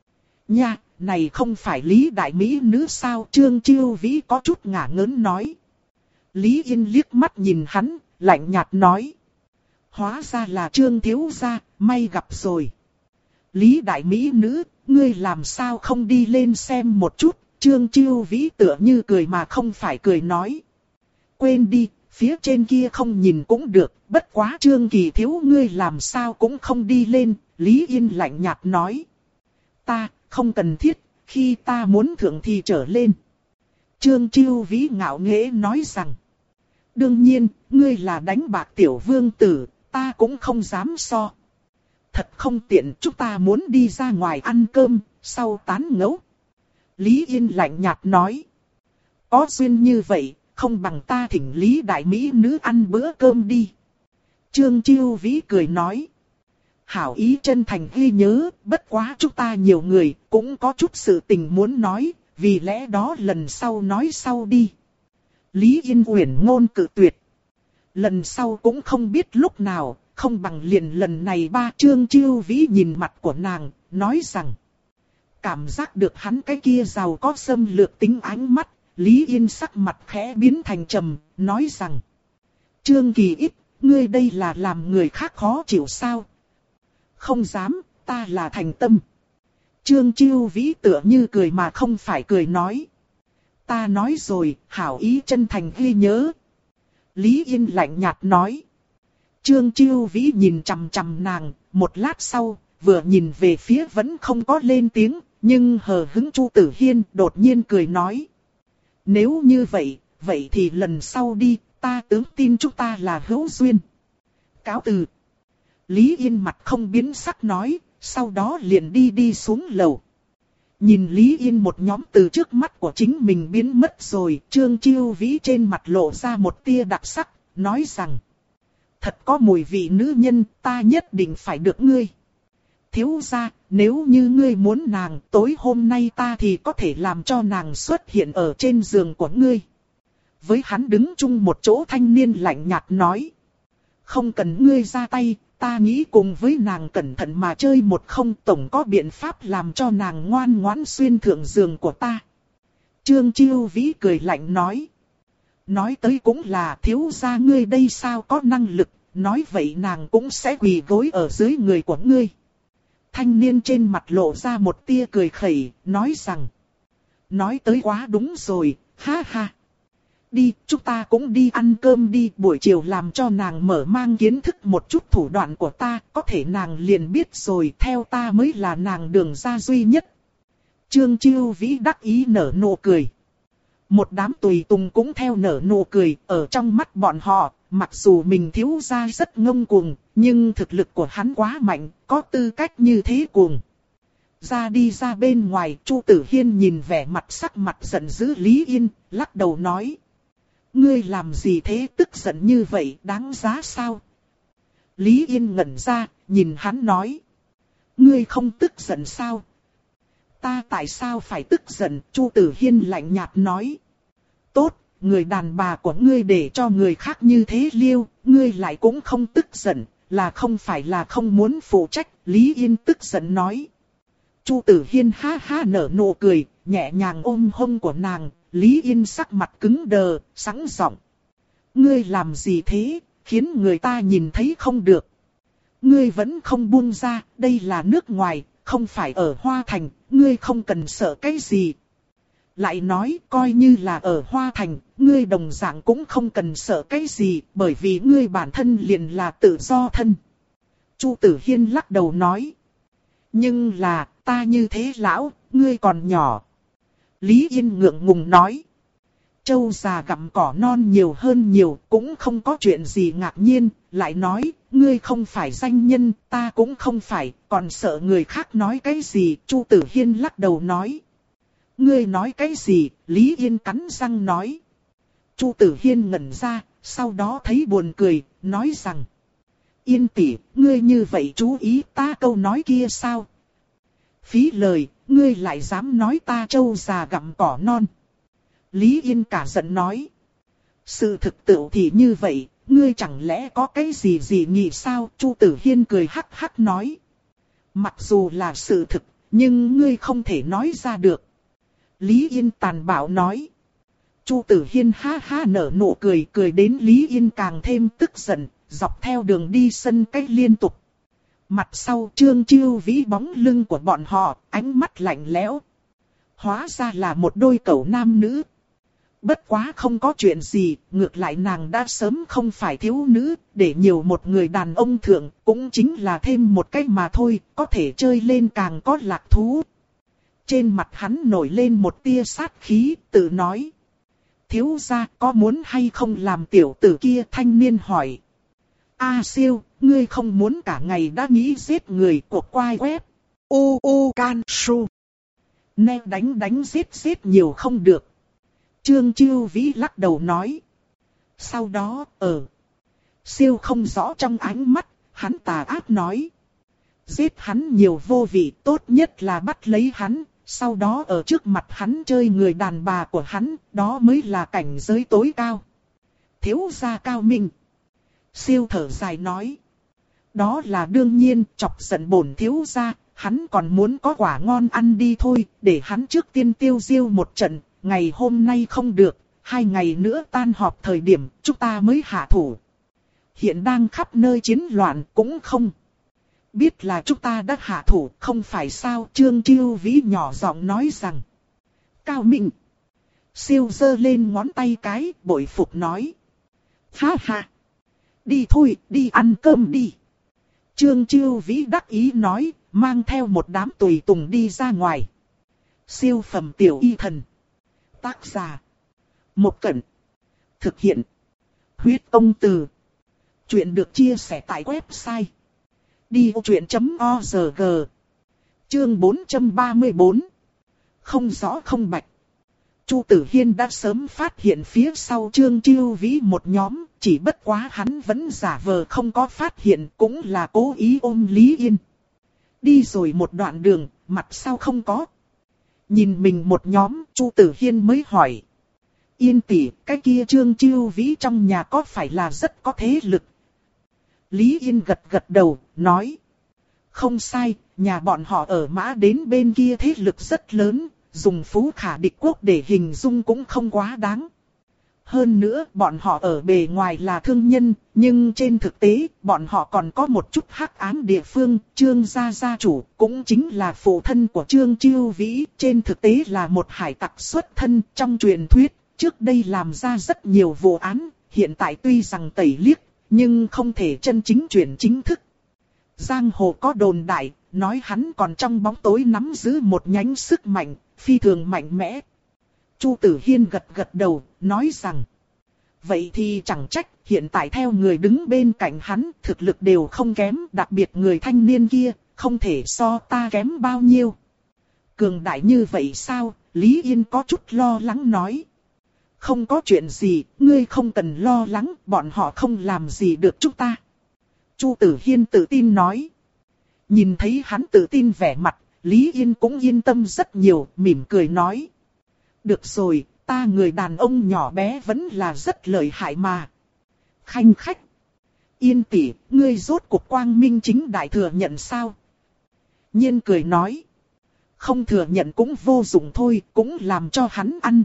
Nha, này không phải Lý đại mỹ nữ sao? Trương Chiêu Vĩ có chút ngả ngớn nói. Lý Yên liếc mắt nhìn hắn, lạnh nhạt nói. Hóa ra là Trương thiếu gia, may gặp rồi. Lý đại mỹ nữ, ngươi làm sao không đi lên xem một chút? Trương Chiêu Vĩ tựa như cười mà không phải cười nói. Quên đi, phía trên kia không nhìn cũng được, bất quá Trương Kỳ thiếu ngươi làm sao cũng không đi lên. Lý Yên lạnh nhạt nói. Ta, không cần thiết, khi ta muốn thượng thì trở lên. Trương Chiêu Vĩ ngạo nghễ nói rằng. Đương nhiên, ngươi là đánh bạc tiểu vương tử, ta cũng không dám so. Thật không tiện, chúng ta muốn đi ra ngoài ăn cơm, sau tán ngẫu. Lý Yên lạnh nhạt nói. Có duyên như vậy, không bằng ta thỉnh Lý đại mỹ nữ ăn bữa cơm đi. Trương Chiêu Vĩ cười nói. Hảo ý chân thành ghi nhớ, bất quá chúng ta nhiều người, cũng có chút sự tình muốn nói, vì lẽ đó lần sau nói sau đi. Lý Yên uyển ngôn cự tuyệt. Lần sau cũng không biết lúc nào, không bằng liền lần này ba. Trương Chiêu Vĩ nhìn mặt của nàng, nói rằng. Cảm giác được hắn cái kia giàu có xâm lược tính ánh mắt, Lý Yên sắc mặt khẽ biến thành trầm, nói rằng. Trương Kỳ ít, ngươi đây là làm người khác khó chịu sao? Không dám, ta là thành tâm. Trương Chiêu Vĩ tựa như cười mà không phải cười nói. Ta nói rồi, hảo ý chân thành ghi nhớ. Lý Yên lạnh nhạt nói. Trương Chiêu Vĩ nhìn chằm chằm nàng, một lát sau, vừa nhìn về phía vẫn không có lên tiếng, nhưng hờ hững Chu Tử Hiên đột nhiên cười nói. Nếu như vậy, vậy thì lần sau đi, ta tướng tin chúng ta là hữu duyên. Cáo từ. Lý Yên mặt không biến sắc nói, sau đó liền đi đi xuống lầu. Nhìn Lý Yên một nhóm từ trước mắt của chính mình biến mất rồi, Trương Chiêu Vĩ trên mặt lộ ra một tia đặc sắc, nói rằng. Thật có mùi vị nữ nhân, ta nhất định phải được ngươi. Thiếu gia, nếu như ngươi muốn nàng, tối hôm nay ta thì có thể làm cho nàng xuất hiện ở trên giường của ngươi. Với hắn đứng chung một chỗ thanh niên lạnh nhạt nói. Không cần ngươi ra tay, ta nghĩ cùng với nàng cẩn thận mà chơi một không tổng có biện pháp làm cho nàng ngoan ngoãn xuyên thượng giường của ta. Trương Chiêu Vĩ cười lạnh nói. Nói tới cũng là thiếu gia ngươi đây sao có năng lực, nói vậy nàng cũng sẽ quỳ gối ở dưới người của ngươi. Thanh niên trên mặt lộ ra một tia cười khẩy, nói rằng. Nói tới quá đúng rồi, ha ha. Đi, chúng ta cũng đi ăn cơm đi, buổi chiều làm cho nàng mở mang kiến thức một chút thủ đoạn của ta, có thể nàng liền biết rồi, theo ta mới là nàng đường ra duy nhất. Trương Chiêu Vĩ đắc ý nở nụ cười. Một đám tùy tùng cũng theo nở nụ cười, ở trong mắt bọn họ, mặc dù mình thiếu gia rất ngông cuồng, nhưng thực lực của hắn quá mạnh, có tư cách như thế cuồng. Ra đi ra bên ngoài, Chu Tử Hiên nhìn vẻ mặt sắc mặt giận dữ Lý Yên, lắc đầu nói. Ngươi làm gì thế, tức giận như vậy, đáng giá sao? Lý Yên ngẩn ra, nhìn hắn nói. Ngươi không tức giận sao? Ta tại sao phải tức giận? Chu Tử Hiên lạnh nhạt nói. Tốt, người đàn bà của ngươi để cho người khác như thế liêu, ngươi lại cũng không tức giận, là không phải là không muốn phụ trách, Lý Yên tức giận nói. Chu Tử Hiên ha ha nở nụ cười, nhẹ nhàng ôm hông của nàng, Lý Yên sắc mặt cứng đờ, sẵn giọng. Ngươi làm gì thế, khiến người ta nhìn thấy không được. Ngươi vẫn không buông ra, đây là nước ngoài, không phải ở Hoa Thành, ngươi không cần sợ cái gì. Lại nói, coi như là ở Hoa Thành, ngươi đồng dạng cũng không cần sợ cái gì, bởi vì ngươi bản thân liền là tự do thân. Chu Tử Hiên lắc đầu nói. Nhưng là, ta như thế lão, ngươi còn nhỏ. Lý Yên ngượng ngùng nói. Châu già gặm cỏ non nhiều hơn nhiều, cũng không có chuyện gì ngạc nhiên, lại nói, ngươi không phải danh nhân, ta cũng không phải, còn sợ người khác nói cái gì, Chu Tử Hiên lắc đầu nói. Ngươi nói cái gì, Lý Yên cắn răng nói. Chu Tử Hiên ngẩn ra, Sau đó thấy buồn cười, nói rằng. Yên tỷ, ngươi như vậy chú ý ta câu nói kia sao? Phí lời, ngươi lại dám nói ta trâu già gặm cỏ non. Lý Yên cả giận nói. Sự thực tự thì như vậy, ngươi chẳng lẽ có cái gì gì nghĩ sao? Chu Tử Hiên cười hắc hắc nói. Mặc dù là sự thực, nhưng ngươi không thể nói ra được. Lý Yên tàn bạo nói. Chu Tử Hiên ha ha nở nụ cười, cười đến Lý Yên càng thêm tức giận, dọc theo đường đi sân cách liên tục. Mặt sau Trương Chiêu Vĩ bóng lưng của bọn họ, ánh mắt lạnh lẽo. Hóa ra là một đôi cẩu nam nữ. Bất quá không có chuyện gì, ngược lại nàng đã sớm không phải thiếu nữ, để nhiều một người đàn ông thượng, cũng chính là thêm một cách mà thôi, có thể chơi lên càng có lạc thú. Trên mặt hắn nổi lên một tia sát khí, tự nói. Thiếu gia có muốn hay không làm tiểu tử kia? Thanh niên hỏi. A Siêu, ngươi không muốn cả ngày đã nghĩ giết người của quai web. U U Can Su. Nè đánh đánh giết giết nhiều không được. Trương Chiêu Vĩ lắc đầu nói. Sau đó, ở. Siêu không rõ trong ánh mắt, hắn tà ác nói. Giết hắn nhiều vô vị, tốt nhất là bắt lấy hắn. Sau đó ở trước mặt hắn chơi người đàn bà của hắn, đó mới là cảnh giới tối cao. Thiếu gia cao minh. Siêu thở dài nói. Đó là đương nhiên, chọc giận bổn thiếu gia, hắn còn muốn có quả ngon ăn đi thôi, để hắn trước tiên tiêu diêu một trận, ngày hôm nay không được, hai ngày nữa tan họp thời điểm, chúng ta mới hạ thủ. Hiện đang khắp nơi chiến loạn cũng không. Biết là chúng ta đã hạ thủ, không phải sao? Trương Chiêu Vĩ nhỏ giọng nói rằng. Cao Minh. Siêu giơ lên ngón tay cái, bội phục nói. Ha ha. Đi thôi, đi ăn cơm đi. Trương Chiêu Vĩ đắc ý nói, mang theo một đám tùy tùng đi ra ngoài. Siêu phẩm tiểu y thần. Tác giả. Một Cẩn. Thực hiện. Huyết Công Từ. Chuyện được chia sẻ tại website đi vô chuyện chấm org. Chương bốn trăm ba mươi tư. Không rõ không bạch. Chu Tử Hiên đã sớm phát hiện phía sau Trương Chiêu Vĩ một nhóm, chỉ bất quá hắn vẫn giả vờ không có phát hiện, cũng là cố ý ôm Lý Yên. Đi rồi một đoạn đường, mặt sau không có. Nhìn mình một nhóm, Chu Tử Hiên mới hỏi. Yên tỷ, cái kia Trương Chiêu Vĩ trong nhà có phải là rất có thế lực? Lý Yên gật gật đầu, nói. Không sai, nhà bọn họ ở Mã đến bên kia thế lực rất lớn, dùng phú khả địch quốc để hình dung cũng không quá đáng. Hơn nữa, bọn họ ở bề ngoài là thương nhân, nhưng trên thực tế, bọn họ còn có một chút hắc ám địa phương. Trương gia gia chủ, cũng chính là phụ thân của Trương Chiêu Vĩ, trên thực tế là một hải tặc xuất thân. Trong truyền thuyết, trước đây làm ra rất nhiều vụ án, hiện tại tuy rằng tẩy liếc, nhưng không thể chân chính chuyển chính thức. Giang hồ có đồn đại, nói hắn còn trong bóng tối nắm giữ một nhánh sức mạnh, phi thường mạnh mẽ. Chu Tử Hiên gật gật đầu, nói rằng. Vậy thì chẳng trách, hiện tại theo người đứng bên cạnh hắn, thực lực đều không kém, đặc biệt người thanh niên kia, không thể so ta kém bao nhiêu. Cường đại như vậy sao? Lý Yên có chút lo lắng nói. Không có chuyện gì, ngươi không cần lo lắng, bọn họ không làm gì được chúng ta. Chu Tử Hiên tự tin nói. Nhìn thấy hắn tự tin vẻ mặt, Lý Yên cũng yên tâm rất nhiều, mỉm cười nói. Được rồi, ta người đàn ông nhỏ bé vẫn là rất lợi hại mà. Khanh khách. Yên tỷ, ngươi rốt cuộc quang minh chính đại thừa nhận sao? Nhiên cười nói. Không thừa nhận cũng vô dụng thôi, cũng làm cho hắn ăn.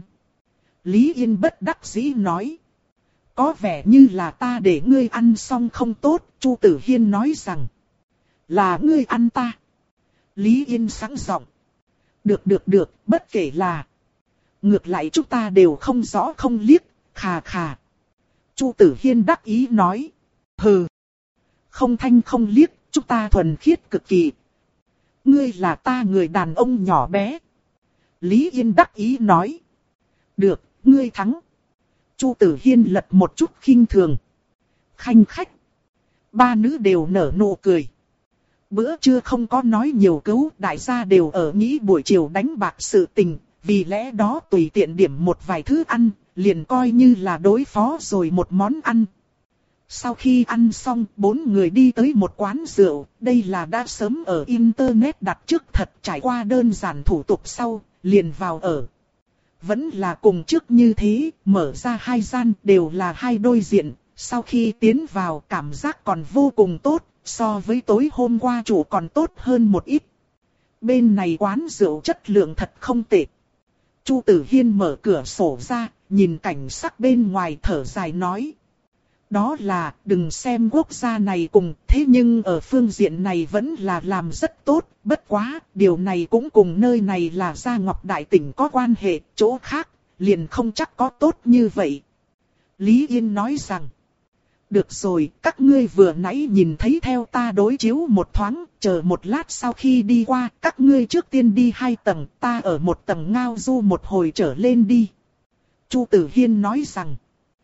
Lý Yên bất đắc dĩ nói. Có vẻ như là ta để ngươi ăn xong không tốt, Chu Tử Hiên nói rằng. Là ngươi ăn ta. Lý Yên sẵn giọng. Được được được, bất kể là. Ngược lại chúng ta đều không rõ không liếc, khà khà. Chu Tử Hiên đắc ý nói. Hừ. Không thanh không liếc, chúng ta thuần khiết cực kỳ. Ngươi là ta người đàn ông nhỏ bé. Lý Yên đắc ý nói. Được, ngươi thắng. Chu Tử Hiên lật một chút khinh thường. Khanh khách. Ba nữ đều nở nụ cười. Bữa trưa không có nói nhiều cấu, đại gia đều ở nghĩ buổi chiều đánh bạc sự tình, vì lẽ đó tùy tiện điểm một vài thứ ăn, liền coi như là đối phó rồi một món ăn. Sau khi ăn xong, bốn người đi tới một quán rượu, đây là đã sớm ở Internet đặt trước thật, trải qua đơn giản thủ tục sau, liền vào ở. Vẫn là cùng trước như thế, mở ra hai gian đều là hai đôi diện, sau khi tiến vào cảm giác còn vô cùng tốt, so với tối hôm qua chủ còn tốt hơn một ít. Bên này quán rượu chất lượng thật không tệ. Chu Tử Hiên mở cửa sổ ra, nhìn cảnh sắc bên ngoài thở dài nói. Đó là, đừng xem quốc gia này cùng, thế nhưng ở phương diện này vẫn là làm rất tốt, bất quá, điều này cũng cùng nơi này là Gia Ngọc Đại Tỉnh có quan hệ, chỗ khác, liền không chắc có tốt như vậy. Lý Yên nói rằng, được rồi, các ngươi vừa nãy nhìn thấy theo ta đối chiếu một thoáng, chờ một lát sau khi đi qua, các ngươi trước tiên đi hai tầng, ta ở một tầng ngao du một hồi trở lên đi. Chu Tử Hiên nói rằng,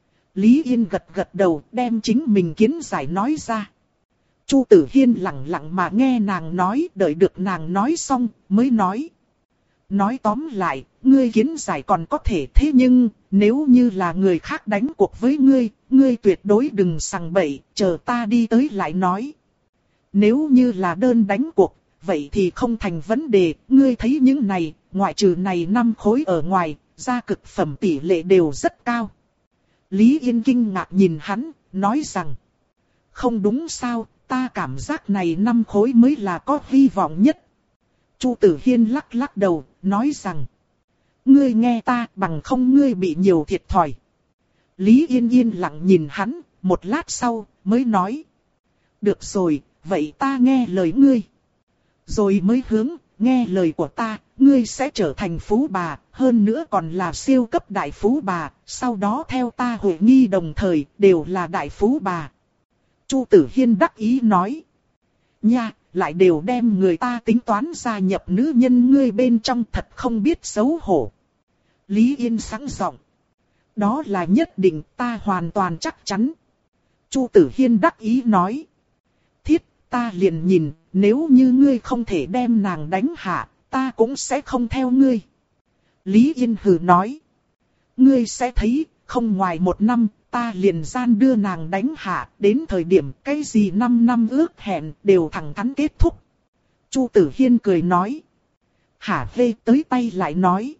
Lý Yên gật gật đầu đem chính mình kiến giải nói ra. Chu Tử Hiên lặng lặng mà nghe nàng nói, đợi được nàng nói xong mới nói. Nói tóm lại, ngươi kiến giải còn có thể, thế nhưng nếu như là người khác đánh cuộc với ngươi, ngươi tuyệt đối đừng sằng bậy, chờ ta đi tới lại nói. Nếu như là đơn đánh cuộc, vậy thì không thành vấn đề, ngươi thấy những này, ngoại trừ này năm khối ở ngoài, gia cực phẩm tỷ lệ đều rất cao. Lý Yên kinh ngạc nhìn hắn, nói rằng, không đúng sao, ta cảm giác này năm khối mới là có hy vọng nhất. Chu Tử Hiên lắc lắc đầu, nói rằng, ngươi nghe ta, bằng không ngươi bị nhiều thiệt thòi. Lý Yên yên lặng nhìn hắn, một lát sau, mới nói, được rồi, vậy ta nghe lời ngươi. Rồi mới hướng, nghe lời của ta, ngươi sẽ trở thành phú bà, hơn nữa còn là siêu cấp đại phú bà, sau đó theo ta Huệ Nghi đồng thời, đều là đại phú bà. Chu Tử Hiên đắc ý nói, nha, lại đều đem người ta tính toán gia nhập nữ nhân ngươi bên trong, thật không biết xấu hổ. Lý Yên sẵn giọng, đó là nhất định, ta hoàn toàn chắc chắn. Chu Tử Hiên đắc ý nói, thiết, ta liền nhìn, nếu như ngươi không thể đem nàng đánh hạ, ta cũng sẽ không theo ngươi. Lý Yên hừ nói, ngươi sẽ thấy, không ngoài một năm, ta liền gian đưa nàng đánh hạ, đến thời điểm cái gì năm năm ước hẹn đều thẳng thắn kết thúc. Chu Tử Hiên cười nói, hả hê tới tay lại nói.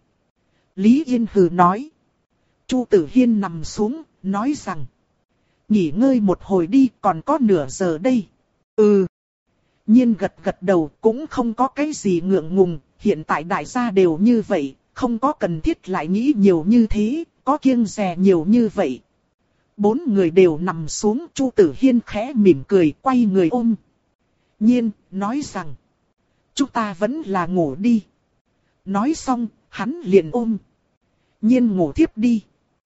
Lý Yên hừ nói, Chu Tử Hiên nằm xuống, nói rằng, nghỉ ngơi một hồi đi, còn có nửa giờ đây. Ừ. Nhiên gật gật đầu, cũng không có cái gì ngượng ngùng, hiện tại đại gia đều như vậy, không có cần thiết lại nghĩ nhiều như thế, có kiêng dè nhiều như vậy. Bốn người đều nằm xuống, Chu Tử Hiên khẽ mỉm cười, quay người ôm Nhiên, nói rằng, chúng ta vẫn là ngủ đi. Nói xong, hắn liền ôm Nhiên ngủ thiếp đi.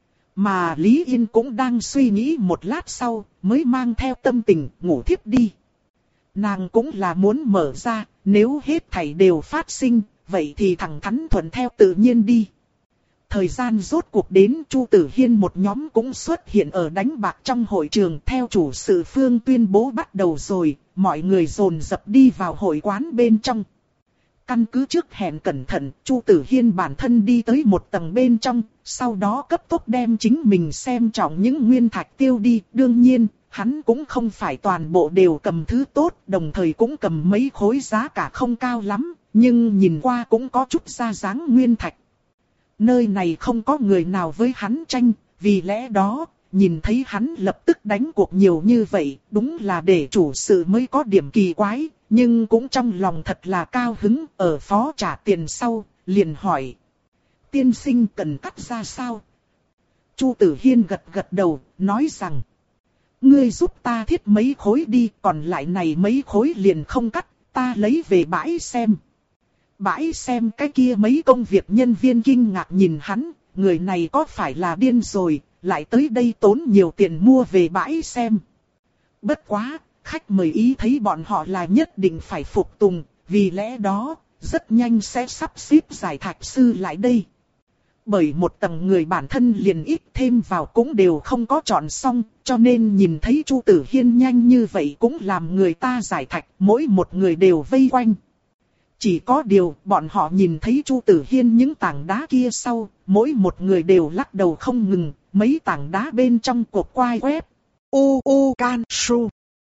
Mà Lý Yên cũng đang suy nghĩ một lát sau, mới mang theo tâm tình ngủ thiếp đi. Nàng cũng là muốn mở ra, nếu hết thảy đều phát sinh, vậy thì thẳng thắn thuận theo tự nhiên đi. Thời gian rốt cuộc đến, Chu Tử Hiên một nhóm cũng xuất hiện ở đánh bạc trong hội trường, theo chủ sự Phương tuyên bố bắt đầu rồi, mọi người dồn dập đi vào hội quán bên trong. Căn cứ trước hẹn cẩn thận, Chu Tử Hiên bản thân đi tới một tầng bên trong, sau đó cấp tốc đem chính mình xem trọng những nguyên thạch tiêu đi. Đương nhiên, hắn cũng không phải toàn bộ đều cầm thứ tốt, đồng thời cũng cầm mấy khối giá cả không cao lắm, nhưng nhìn qua cũng có chút ra dáng nguyên thạch. Nơi này không có người nào với hắn tranh, vì lẽ đó, nhìn thấy hắn lập tức đánh cuộc nhiều như vậy, đúng là để chủ sự mới có điểm kỳ quái, nhưng cũng trong lòng thật là cao hứng, ở phó trả tiền sau, liền hỏi. Tiên sinh cần cắt ra sao? Chu Tử Hiên gật gật đầu, nói rằng, ngươi giúp ta thiết mấy khối đi, còn lại này mấy khối liền không cắt, ta lấy về bãi xem. Bãi xem cái kia mấy công việc nhân viên kinh ngạc nhìn hắn, người này có phải là điên rồi, lại tới đây tốn nhiều tiền mua về bãi xem. Bất quá, khách mời ý thấy bọn họ là nhất định phải phục tùng, vì lẽ đó, rất nhanh sẽ sắp xếp giải thạch sư lại đây. Bởi một tầng người bản thân liền ít thêm vào cũng đều không có chọn xong, cho nên nhìn thấy Chu Tử Hiên nhanh như vậy cũng làm người ta giải thạch, mỗi một người đều vây quanh. Chỉ có điều bọn họ nhìn thấy Chu Tử Hiên những tảng đá kia sau, mỗi một người đều lắc đầu không ngừng, mấy tảng đá bên trong cột quai quép. U u can su.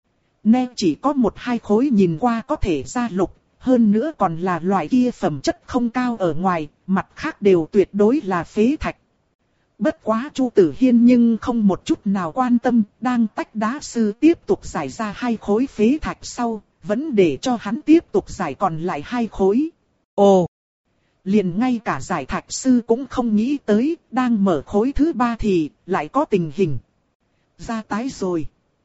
Nè chỉ có một hai khối nhìn qua có thể ra lục, hơn nữa còn là loại kia phẩm chất không cao ở ngoài, mặt khác đều tuyệt đối là phế thạch. Bất quá Chu Tử Hiên nhưng không một chút nào quan tâm, đang tách đá sư tiếp tục giải ra hai khối phế thạch sau, vẫn để cho hắn tiếp tục giải còn lại hai khối. Ồ! Liền ngay cả giải thạch sư cũng không nghĩ tới, đang mở khối thứ ba thì lại có tình hình. Ra tái rồi.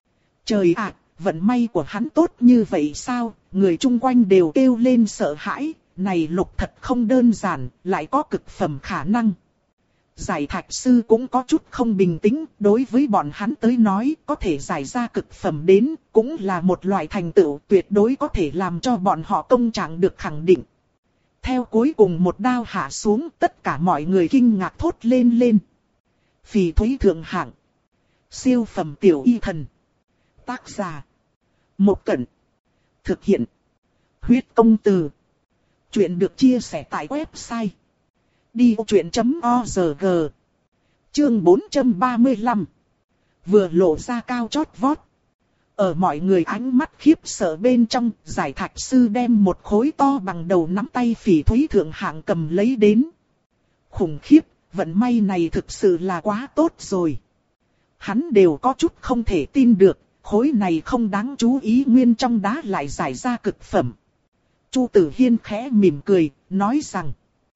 Trời ạ, vận may của hắn tốt như vậy sao? Người chung quanh đều kêu lên sợ hãi, này lục thật không đơn giản, lại có cực phẩm khả năng. Giải thạch sư cũng có chút không bình tĩnh, đối với bọn hắn tới nói, có thể giải ra cực phẩm đến, cũng là một loại thành tựu tuyệt đối có thể làm cho bọn họ công trạng được khẳng định. Theo cuối cùng một đao hạ xuống, tất cả mọi người kinh ngạc thốt lên lên. Phỉ Thúy thượng hạng. Siêu phẩm tiểu y thần. Tác giả. Một Cẩn. Thực hiện. Huyết công từ. Chuyện được chia sẻ tại website đi ô chuyện chấm org. Chương bốn trăm ba mươi lăm. Vừa lộ ra cao chót vót. Ở mọi người ánh mắt khiếp sợ bên trong, giải thạch sư đem một khối to bằng đầu nắm tay Phỉ Thúy thượng hạng cầm lấy đến. Khủng khiếp, vận may này thực sự là quá tốt rồi. Hắn đều có chút không thể tin được, khối này không đáng chú ý nguyên trong đá lại giải ra cực phẩm. Chu Tử Hiên khẽ mỉm cười, nói rằng.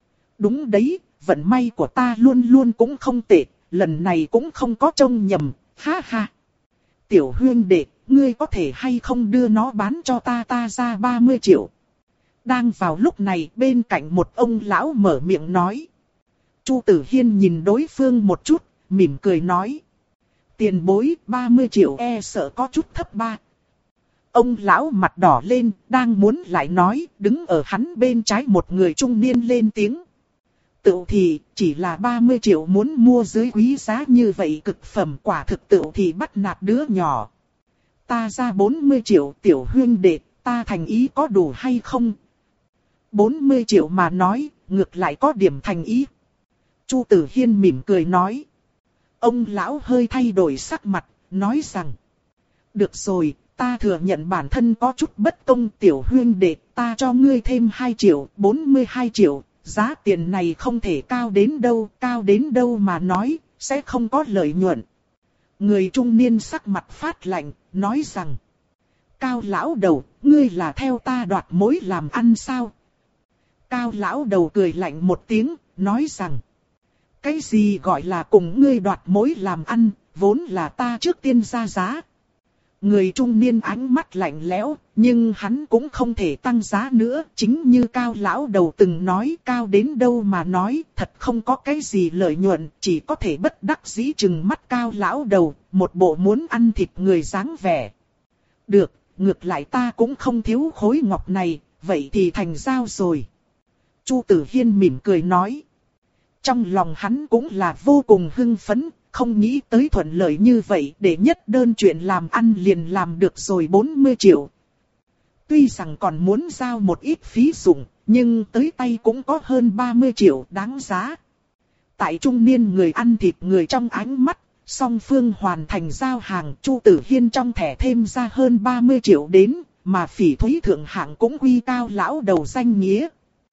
Đúng đấy, vận may của ta luôn luôn cũng không tệ, lần này cũng không có trông nhầm, ha ha. Tiểu huynh đệ, ngươi có thể hay không đưa nó bán cho ta ta ra ba mươi triệu. Đang vào lúc này bên cạnh một ông lão mở miệng nói. Chu Tử Hiên nhìn đối phương một chút, mỉm cười nói. Tiền bối ba mươi triệu e sợ có chút thấp ba. Ông lão mặt đỏ lên, đang muốn lại nói, đứng ở hắn bên trái một người trung niên lên tiếng. Tựu thì, chỉ là ba mươi triệu muốn mua dưới quý giá như vậy cực phẩm quả thực tựu thì bắt nạt đứa nhỏ. Ta ra bốn mươi triệu tiểu huynh đệ, ta thành ý có đủ hay không? bốn mươi triệu mà nói, ngược lại có điểm thành ý. Chu Tử Hiên mỉm cười nói. Ông lão hơi thay đổi sắc mặt, nói rằng. Được rồi, ta thừa nhận bản thân có chút bất công tiểu huynh đệ, ta cho ngươi thêm hai triệu, bốn mươi hai triệu. Giá tiền này không thể cao đến đâu, cao đến đâu mà nói, sẽ không có lợi nhuận. Người trung niên sắc mặt phát lạnh, nói rằng. Cao lão đầu, ngươi là theo ta đoạt mối làm ăn sao? Cao lão đầu cười lạnh một tiếng, nói rằng. Cái gì gọi là cùng ngươi đoạt mối làm ăn, vốn là ta trước tiên ra giá. Người trung niên ánh mắt lạnh lẽo, nhưng hắn cũng không thể tăng giá nữa. Chính như cao lão đầu từng nói, cao đến đâu mà nói, thật không có cái gì lợi nhuận, chỉ có thể bất đắc dĩ chừng mắt cao lão đầu, một bộ muốn ăn thịt người dáng vẻ. Được, ngược lại ta cũng không thiếu khối ngọc này, vậy thì thành giao rồi. Chu Tử Hiên mỉm cười nói. Trong lòng hắn cũng là vô cùng hưng phấn. Không nghĩ tới thuận lợi như vậy để nhất đơn chuyện làm ăn liền làm được rồi bốn mươi triệu. Tuy rằng còn muốn giao một ít phí dụng, nhưng tới tay cũng có hơn ba mươi triệu đáng giá. Tại trung niên người ăn thịt người trong ánh mắt, song phương hoàn thành giao hàng, Chu Tử Hiên trong thẻ thêm ra hơn ba mươi triệu đến, mà Phỉ Thúy thượng hạng cũng quy cao lão đầu danh nghĩa.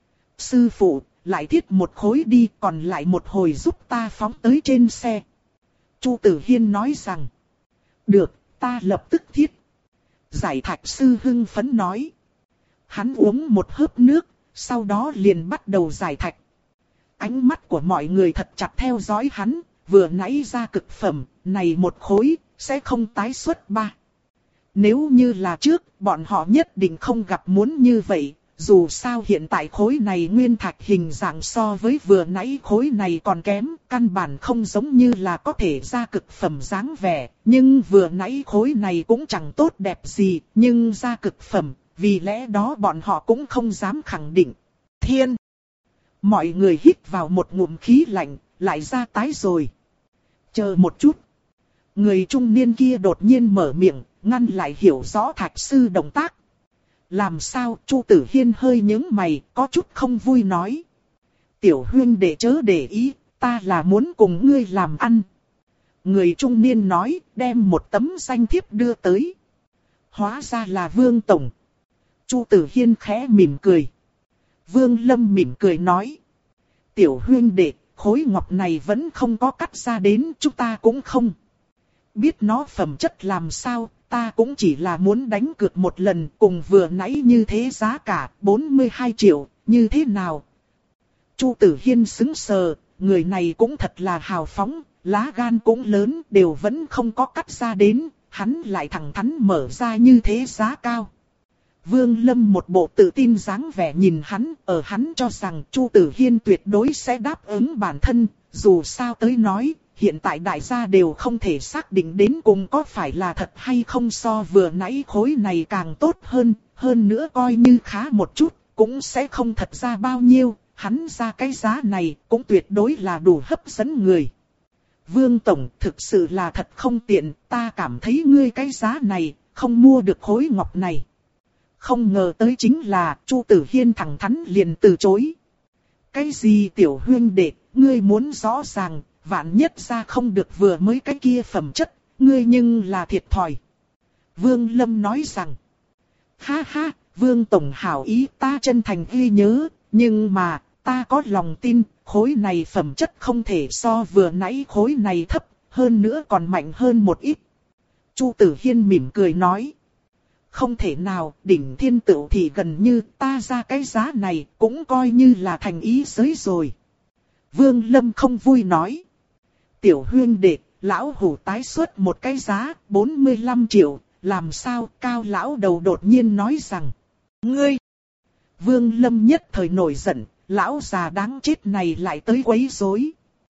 Sư phụ, lại thiết một khối đi, còn lại một hồi giúp ta phóng tới trên xe. Chu Tử Hiên nói rằng. Được, ta lập tức thiết. Giải thạch sư hưng phấn nói. Hắn uống một hớp nước, sau đó liền bắt đầu giải thạch. Ánh mắt của mọi người thật chặt theo dõi hắn, vừa nãy ra cực phẩm, này một khối, sẽ không tái xuất ba. Nếu như là trước, bọn họ nhất định không gặp muốn như vậy. Dù sao hiện tại khối này nguyên thạch hình dạng so với vừa nãy khối này còn kém, căn bản không giống như là có thể ra cực phẩm dáng vẻ, nhưng vừa nãy khối này cũng chẳng tốt đẹp gì, nhưng ra cực phẩm, vì lẽ đó bọn họ cũng không dám khẳng định. Thiên! Mọi người hít vào một ngụm khí lạnh, lại ra tái rồi. Chờ một chút. Người trung niên kia đột nhiên mở miệng, ngăn lại hiểu rõ thạch sư động tác. Làm sao? Chu Tử Hiên hơi nhướng mày, có chút không vui nói. Tiểu huynh đệ chớ để ý, ta là muốn cùng ngươi làm ăn. Người trung niên nói, đem một tấm danh thiếp đưa tới. Hóa ra là Vương Tổng. Chu Tử Hiên khẽ mỉm cười. Vương Lâm mỉm cười nói. Tiểu huynh đệ, khối ngọc này vẫn không có cắt ra đến, chúng ta cũng không biết nó phẩm chất làm sao, ta cũng chỉ là muốn đánh cược một lần, cùng vừa nãy như thế giá cả bốn mươi hai triệu, như thế nào? Chu Tử Hiên sững sờ, người này cũng thật là hào phóng, lá gan cũng lớn, đều vẫn không có cắt ra đến, hắn lại thẳng thắn mở ra như thế giá cao. Vương Lâm một bộ tự tin dáng vẻ nhìn hắn, ở hắn cho rằng Chu Tử Hiên tuyệt đối sẽ đáp ứng bản thân, dù sao tới nói, hiện tại đại gia đều không thể xác định đến cùng có phải là thật hay không, so vừa nãy khối này càng tốt hơn, hơn nữa coi như khá một chút, cũng sẽ không thật ra bao nhiêu, hắn ra cái giá này cũng tuyệt đối là đủ hấp dẫn người. Vương Tổng, thực sự là thật không tiện, ta cảm thấy ngươi cái giá này, không mua được khối ngọc này. Không ngờ tới chính là, Chu Tử Hiên thẳng thắn liền từ chối. Cái gì tiểu huynh đệ, ngươi muốn rõ ràng, vạn nhất ra không được vừa mới cái kia phẩm chất, ngươi nhưng là thiệt thòi. Vương Lâm nói rằng, ha ha, Vương Tổng hảo ý ta chân thành ghi nhớ, nhưng mà, ta có lòng tin, khối này phẩm chất không thể so vừa nãy khối này thấp, hơn nữa còn mạnh hơn một ít. Chu Tử Hiên mỉm cười nói. Không thể nào, đỉnh thiên tựu thì gần như ta ra cái giá này cũng coi như là thành ý giới rồi. Vương Lâm không vui nói. Tiểu huynh đệ, lão hủ tái xuất một cái giá bốn mươi lăm triệu, làm sao? Cao lão đầu đột nhiên nói rằng. Ngươi! Vương Lâm nhất thời nổi giận, lão già đáng chết này lại tới quấy rối.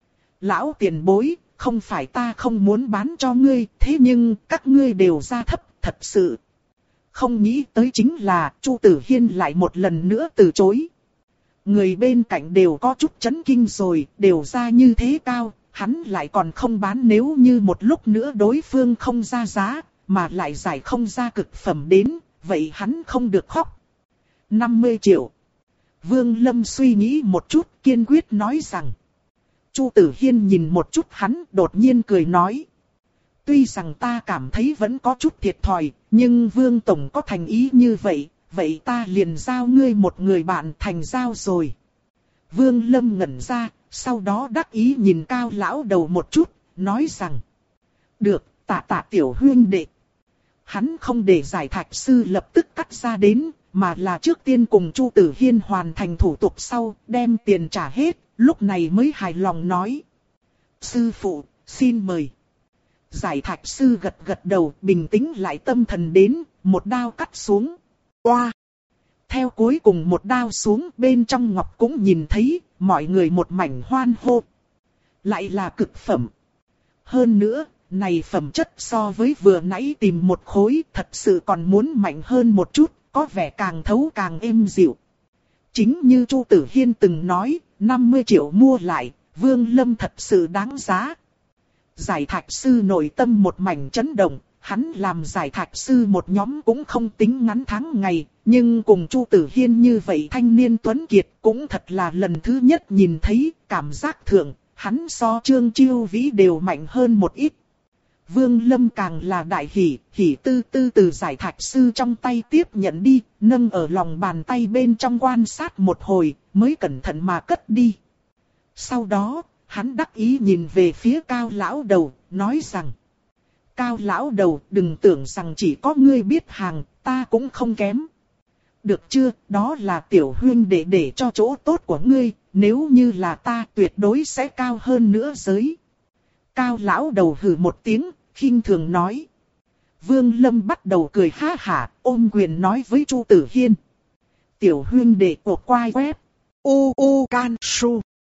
Lão tiền bối, không phải ta không muốn bán cho ngươi, thế nhưng các ngươi đều ra thấp, thật sự. Không nghĩ tới chính là Chu Tử Hiên lại một lần nữa từ chối. Người bên cạnh đều có chút chấn kinh rồi, đều ra như thế cao, hắn lại còn không bán, nếu như một lúc nữa đối phương không ra giá, mà lại giải không ra cực phẩm đến, vậy hắn không được khóc. năm mươi triệu. Vương Lâm suy nghĩ một chút, kiên quyết nói rằng. Chu Tử Hiên nhìn một chút hắn, đột nhiên cười nói. Tuy rằng ta cảm thấy vẫn có chút thiệt thòi, nhưng Vương Tổng có thành ý như vậy, vậy ta liền giao ngươi một người bạn thành giao rồi. Vương Lâm ngẩn ra, sau đó đắc ý nhìn Cao lão đầu một chút, nói rằng. Được, tạ tạ tiểu huynh đệ. Hắn không để giải thạch sư lập tức cắt ra đến, mà là trước tiên cùng Chu Tử Hiên hoàn thành thủ tục sau, đem tiền trả hết, lúc này mới hài lòng nói. Sư phụ, xin mời. Giải thạch sư gật gật đầu, bình tĩnh lại tâm thần đến, một đao cắt xuống. Oa! Theo cuối cùng một đao xuống, bên trong ngọc cũng nhìn thấy, mọi người một mảnh hoan hô. Lại là cực phẩm. Hơn nữa, này phẩm chất so với vừa nãy tìm một khối, thật sự còn muốn mạnh hơn một chút, có vẻ càng thấu càng êm dịu. Chính như Chu Tử Hiên từng nói, năm mươi triệu mua lại, Vương Lâm thật sự đáng giá. Giải thạch sư nội tâm một mảnh chấn động, hắn làm giải thạch sư một nhóm cũng không tính ngắn tháng ngày, nhưng cùng Chu Tử Hiên như vậy thanh niên tuấn kiệt cũng thật là lần thứ nhất nhìn thấy, cảm giác thượng, hắn so Trương Chiêu Vĩ đều mạnh hơn một ít. Vương Lâm càng là đại hỉ, hỉ tư tư từ giải thạch sư trong tay tiếp nhận đi, nâng ở lòng bàn tay bên trong quan sát một hồi, mới cẩn thận mà cất đi. Sau đó, hắn đắc ý nhìn về phía Cao lão đầu, nói rằng. Cao lão đầu, đừng tưởng rằng chỉ có ngươi biết hàng, ta cũng không kém. Được chưa, đó là tiểu huynh đệ để cho chỗ tốt của ngươi, nếu như là ta tuyệt đối sẽ cao hơn nữa giới. Cao lão đầu hừ một tiếng, khinh thường nói. Vương Lâm bắt đầu cười ha hả, ôm quyền nói với Chu Tử Hiên. Tiểu huynh đệ của quai web. U U Can Su.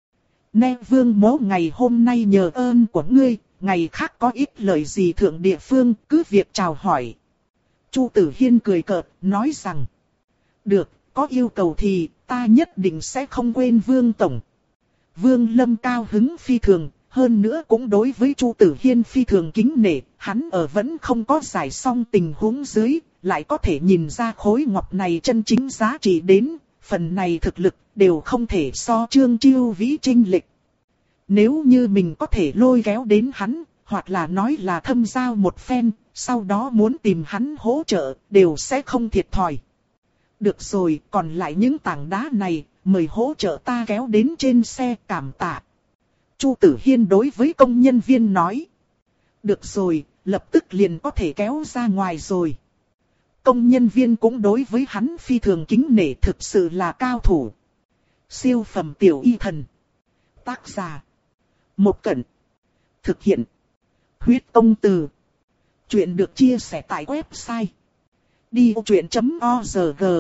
Nè Vương mố ngày hôm nay nhờ ơn của ngươi, ngày khác có ít lời gì thượng địa phương, cứ việc chào hỏi. Chu Tử Hiên cười cợt, nói rằng. Được, có yêu cầu thì, ta nhất định sẽ không quên Vương Tổng. Vương Lâm cao hứng phi thường, hơn nữa cũng đối với Chu Tử Hiên phi thường kính nể, hắn ở vẫn không có giải xong tình huống dưới, lại có thể nhìn ra khối ngọc này chân chính giá trị đến, phần này thực lực đều không thể so Trương Chiêu Vĩ chênh lệch. Nếu như mình có thể lôi kéo đến hắn, hoặc là nói là thâm giao một phen, sau đó muốn tìm hắn hỗ trợ, đều sẽ không thiệt thòi. Được rồi, còn lại những tảng đá này, mời hỗ trợ ta kéo đến trên xe, cảm tạ. Chu Tử Hiên đối với công nhân viên nói. Được rồi, lập tức liền có thể kéo ra ngoài rồi. Công nhân viên cũng đối với hắn phi thường kính nể, thực sự là cao thủ. Siêu phẩm tiểu y thần. Tác giả. Một Cẩn. Thực hiện. Huyết Công Từ. Chuyện được chia sẻ tại website đi vô chuyện chấm org.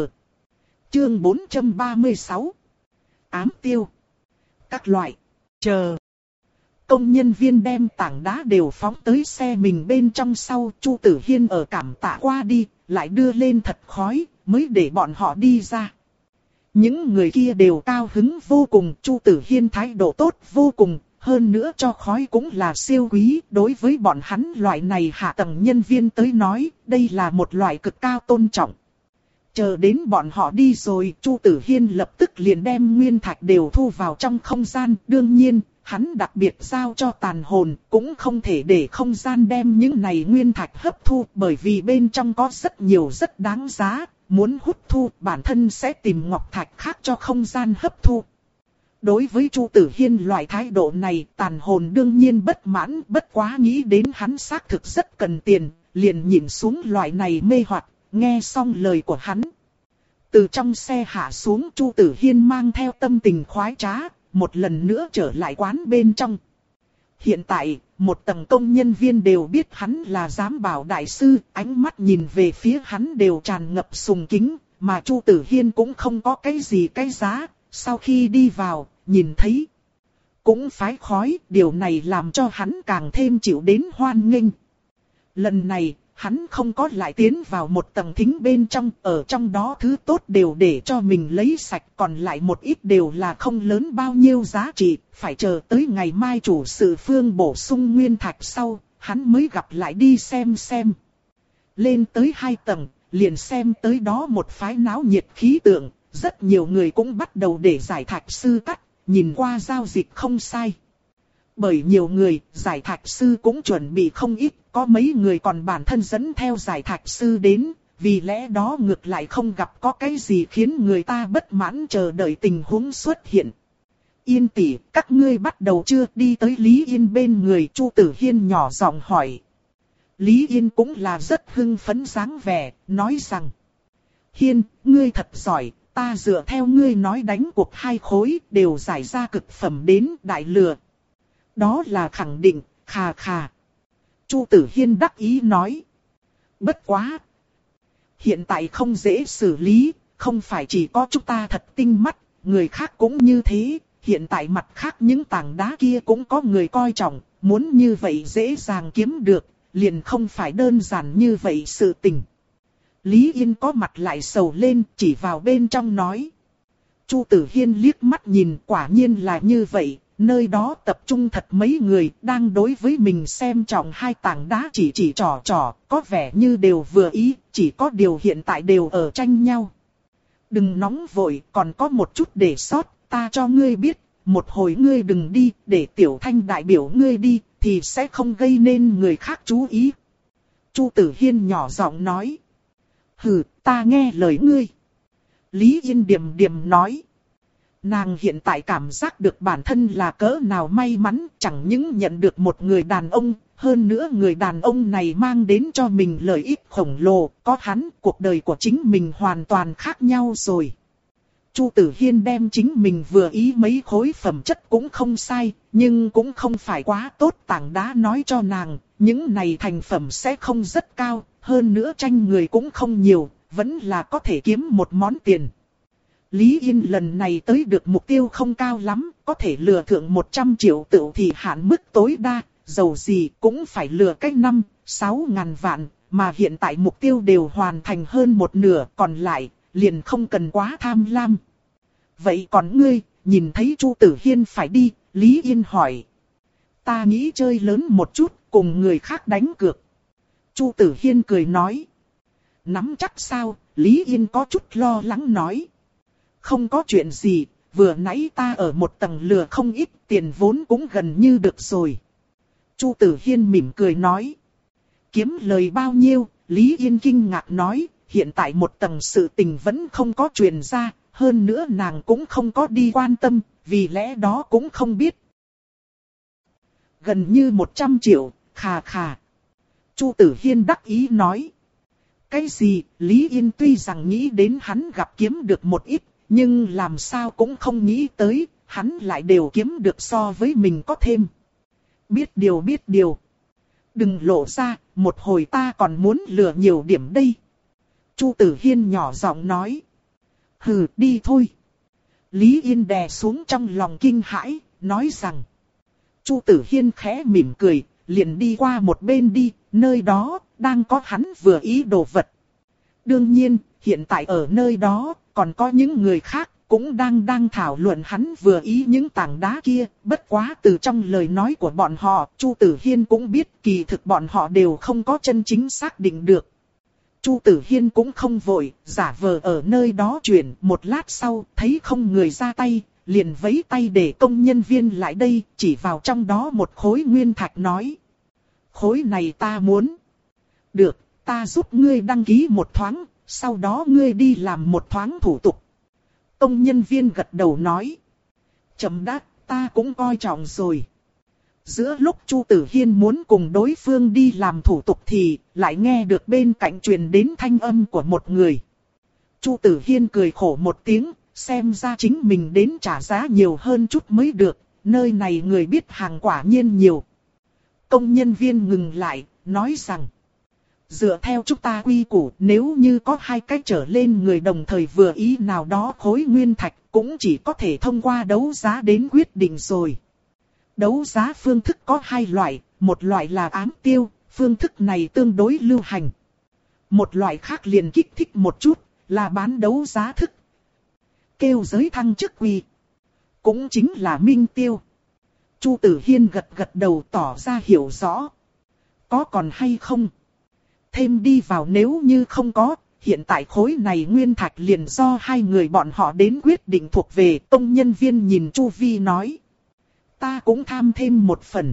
Chương bốn trăm ba mươi sáu. Ám tiêu. Các loại. Chờ. Công nhân viên đem tảng đá đều phóng tới xe mình bên trong sau, Chu Tử Hiên ở cảm tạ qua đi, lại đưa lên thật khói, mới để bọn họ đi ra. Những người kia đều cao hứng vô cùng, Chu Tử Hiên thái độ tốt vô cùng, hơn nữa cho khói cũng là siêu quý. Đối với bọn hắn loại này hạ tầng nhân viên tới nói, đây là một loại cực cao tôn trọng. Chờ đến bọn họ đi rồi, Chu Tử Hiên lập tức liền đem nguyên thạch đều thu vào trong không gian. Đương nhiên, hắn đặc biệt giao cho tàn hồn, cũng không thể để không gian đem những này nguyên thạch hấp thu, bởi vì bên trong có rất nhiều rất đáng giá, muốn hút thu bản thân sẽ tìm ngọc thạch khác cho không gian hấp thu. Đối với Chu Tử Hiên loại thái độ này, tàn hồn đương nhiên bất mãn, bất quá nghĩ đến hắn xác thực rất cần tiền, liền nhìn xuống loại này mê hoặc, nghe xong lời của hắn. Từ trong xe hạ xuống, Chu Tử Hiên mang theo tâm tình khoái trá, một lần nữa trở lại quán bên trong. Hiện tại, một tầng công nhân viên đều biết hắn là giám bảo đại sư, ánh mắt nhìn về phía hắn đều tràn ngập sùng kính, mà Chu Tử Hiên cũng không có cái gì cái giá. Sau khi đi vào, nhìn thấy, cũng phái khói, điều này làm cho hắn càng thêm chịu đến hoan nghênh. Lần này, hắn không có lại tiến vào một tầng thính bên trong, ở trong đó thứ tốt đều để cho mình lấy sạch, còn lại một ít đều là không lớn bao nhiêu giá trị, phải chờ tới ngày mai chủ sự phương bổ sung nguyên thạch sau, hắn mới gặp lại đi xem xem. Lên tới hai tầng, liền xem tới đó một phái náo nhiệt khí tượng. Rất nhiều người cũng bắt đầu để giải thạch sư cắt, nhìn qua giao dịch không sai. Bởi nhiều người, giải thạch sư cũng chuẩn bị không ít, có mấy người còn bản thân dẫn theo giải thạch sư đến, vì lẽ đó ngược lại không gặp có cái gì khiến người ta bất mãn chờ đợi tình huống xuất hiện. Yên tỷ, các ngươi bắt đầu chưa? Đi tới Lý Yên bên người, Chu Tử Hiên nhỏ giọng hỏi. Lý Yên cũng là rất hưng phấn dáng vẻ, nói rằng. Hiên, ngươi thật giỏi. Ta dựa theo ngươi nói đánh cuộc hai khối đều giải ra cực phẩm đến đại lừa. Đó là khẳng định, khà khà. Chu Tử Hiên đắc ý nói. Bất quá. Hiện tại không dễ xử lý, không phải chỉ có chúng ta thật tinh mắt, người khác cũng như thế. Hiện tại mặt khác những tảng đá kia cũng có người coi trọng, muốn như vậy dễ dàng kiếm được, liền không phải đơn giản như vậy sự tình. Lý Yên có mặt lại sầu lên, chỉ vào bên trong nói. Chu Tử Hiên liếc mắt nhìn, quả nhiên là như vậy, nơi đó tập trung thật mấy người, đang đối với mình xem trọng hai tảng đá chỉ chỉ trò trò, có vẻ như đều vừa ý, chỉ có điều hiện tại đều ở tranh nhau. Đừng nóng vội, còn có một chút để sót, ta cho ngươi biết, một hồi ngươi đừng đi, để Tiểu Thanh đại biểu ngươi đi, thì sẽ không gây nên người khác chú ý. Chu Tử Hiên nhỏ giọng nói. Hừ, ta nghe lời ngươi. Lý Yên điềm điềm nói. Nàng hiện tại cảm giác được bản thân là cỡ nào may mắn, chẳng những nhận được một người đàn ông, hơn nữa người đàn ông này mang đến cho mình lợi ích khổng lồ, có hắn, cuộc đời của chính mình hoàn toàn khác nhau rồi. Chu Tử Hiên đem chính mình vừa ý mấy khối phẩm chất cũng không sai, nhưng cũng không phải quá tốt, tảng đá nói cho nàng, những này thành phẩm sẽ không rất cao, hơn nữa tranh người cũng không nhiều, vẫn là có thể kiếm một món tiền. Lý Yên lần này tới được mục tiêu không cao lắm, có thể lừa thượng một trăm triệu tựu thì hạn mức tối đa, dầu gì cũng phải lừa cách năm, sáu ngàn vạn, mà hiện tại mục tiêu đều hoàn thành hơn một nửa, còn lại, liền không cần quá tham lam. Vậy còn ngươi, nhìn thấy Chu Tử Hiên phải đi, Lý Yên hỏi. Ta nghĩ chơi lớn một chút, cùng người khác đánh cược. Chu Tử Hiên cười nói. nắm chắc sao? Lý Yên có chút lo lắng nói. Không có chuyện gì, vừa nãy ta ở một tầng lừa không ít, tiền vốn cũng gần như được rồi. Chu Tử Hiên mỉm cười nói. Kiếm lời bao nhiêu? Lý Yên kinh ngạc nói, hiện tại một tầng sự tình vẫn không có truyền ra, hơn nữa nàng cũng không có đi quan tâm, vì lẽ đó cũng không biết. Gần như một trăm triệu, khà khà. Chu Tử Hiên đắc ý nói. Cái gì? Lý Yên tuy rằng nghĩ đến hắn gặp kiếm được một ít, nhưng làm sao cũng không nghĩ tới, hắn lại đều kiếm được so với mình có thêm. Biết điều biết điều. Đừng lộ ra, một hồi ta còn muốn lừa nhiều điểm đây. Chu Tử Hiên nhỏ giọng nói. Hừ, đi thôi. Lý Yên đè xuống trong lòng kinh hãi, nói rằng. Chu Tử Hiên khẽ mỉm cười, liền đi qua một bên đi, nơi đó, đang có hắn vừa ý đồ vật. Đương nhiên, hiện tại ở nơi đó, còn có những người khác, cũng đang đang thảo luận hắn vừa ý những tảng đá kia. Bất quá từ trong lời nói của bọn họ, Chu Tử Hiên cũng biết kỳ thực bọn họ đều không có chân chính xác định được. Chu Tử Hiên cũng không vội, giả vờ ở nơi đó chuyển, một lát sau, thấy không người ra tay, liền vẫy tay để công nhân viên lại đây, chỉ vào trong đó một khối nguyên thạch nói. Khối này ta muốn. Được, ta giúp ngươi đăng ký một thoáng, sau đó ngươi đi làm một thoáng thủ tục. Công nhân viên gật đầu nói. Chậm đã, ta cũng coi trọng rồi. Giữa lúc Chu Tử Hiên muốn cùng đối phương đi làm thủ tục thì lại nghe được bên cạnh truyền đến thanh âm của một người. Chu Tử Hiên cười khổ một tiếng, xem ra chính mình đến trả giá nhiều hơn chút mới được, nơi này người biết hàng quả nhiên nhiều. Công nhân viên ngừng lại, nói rằng. Dựa theo chúng ta quy củ, nếu như có hai cách trở lên người đồng thời vừa ý nào đó khối nguyên thạch, cũng chỉ có thể thông qua đấu giá đến quyết định rồi. Đấu giá phương thức có hai loại, một loại là ám tiêu, phương thức này tương đối lưu hành. Một loại khác liền kích thích một chút, là bán đấu giá thức. Kêu giới thăng chức quy. Cũng chính là minh tiêu. Chu Tử Hiên gật gật đầu tỏ ra hiểu rõ. Có còn hay không? Thêm đi vào nếu như không có, hiện tại khối này nguyên thạch liền do hai người bọn họ đến quyết định thuộc về. Công nhân viên nhìn Chu Vi nói. Ta cũng tham thêm một phần.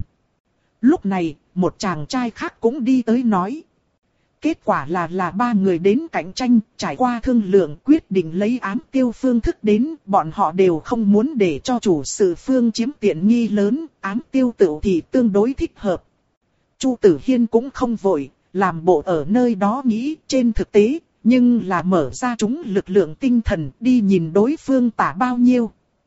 Lúc này, một chàng trai khác cũng đi tới nói. Kết quả là là ba người đến cạnh tranh, trải qua thương lượng quyết định lấy ám tiêu phương thức đến, bọn họ đều không muốn để cho chủ sự phương chiếm tiện nghi lớn, ám tiêu tự thì tương đối thích hợp. Chu Tử Hiên cũng không vội, làm bộ ở nơi đó nghĩ trên thực tế, nhưng là mở ra chúng lực lượng tinh thần đi nhìn đối phương tả bao nhiêu.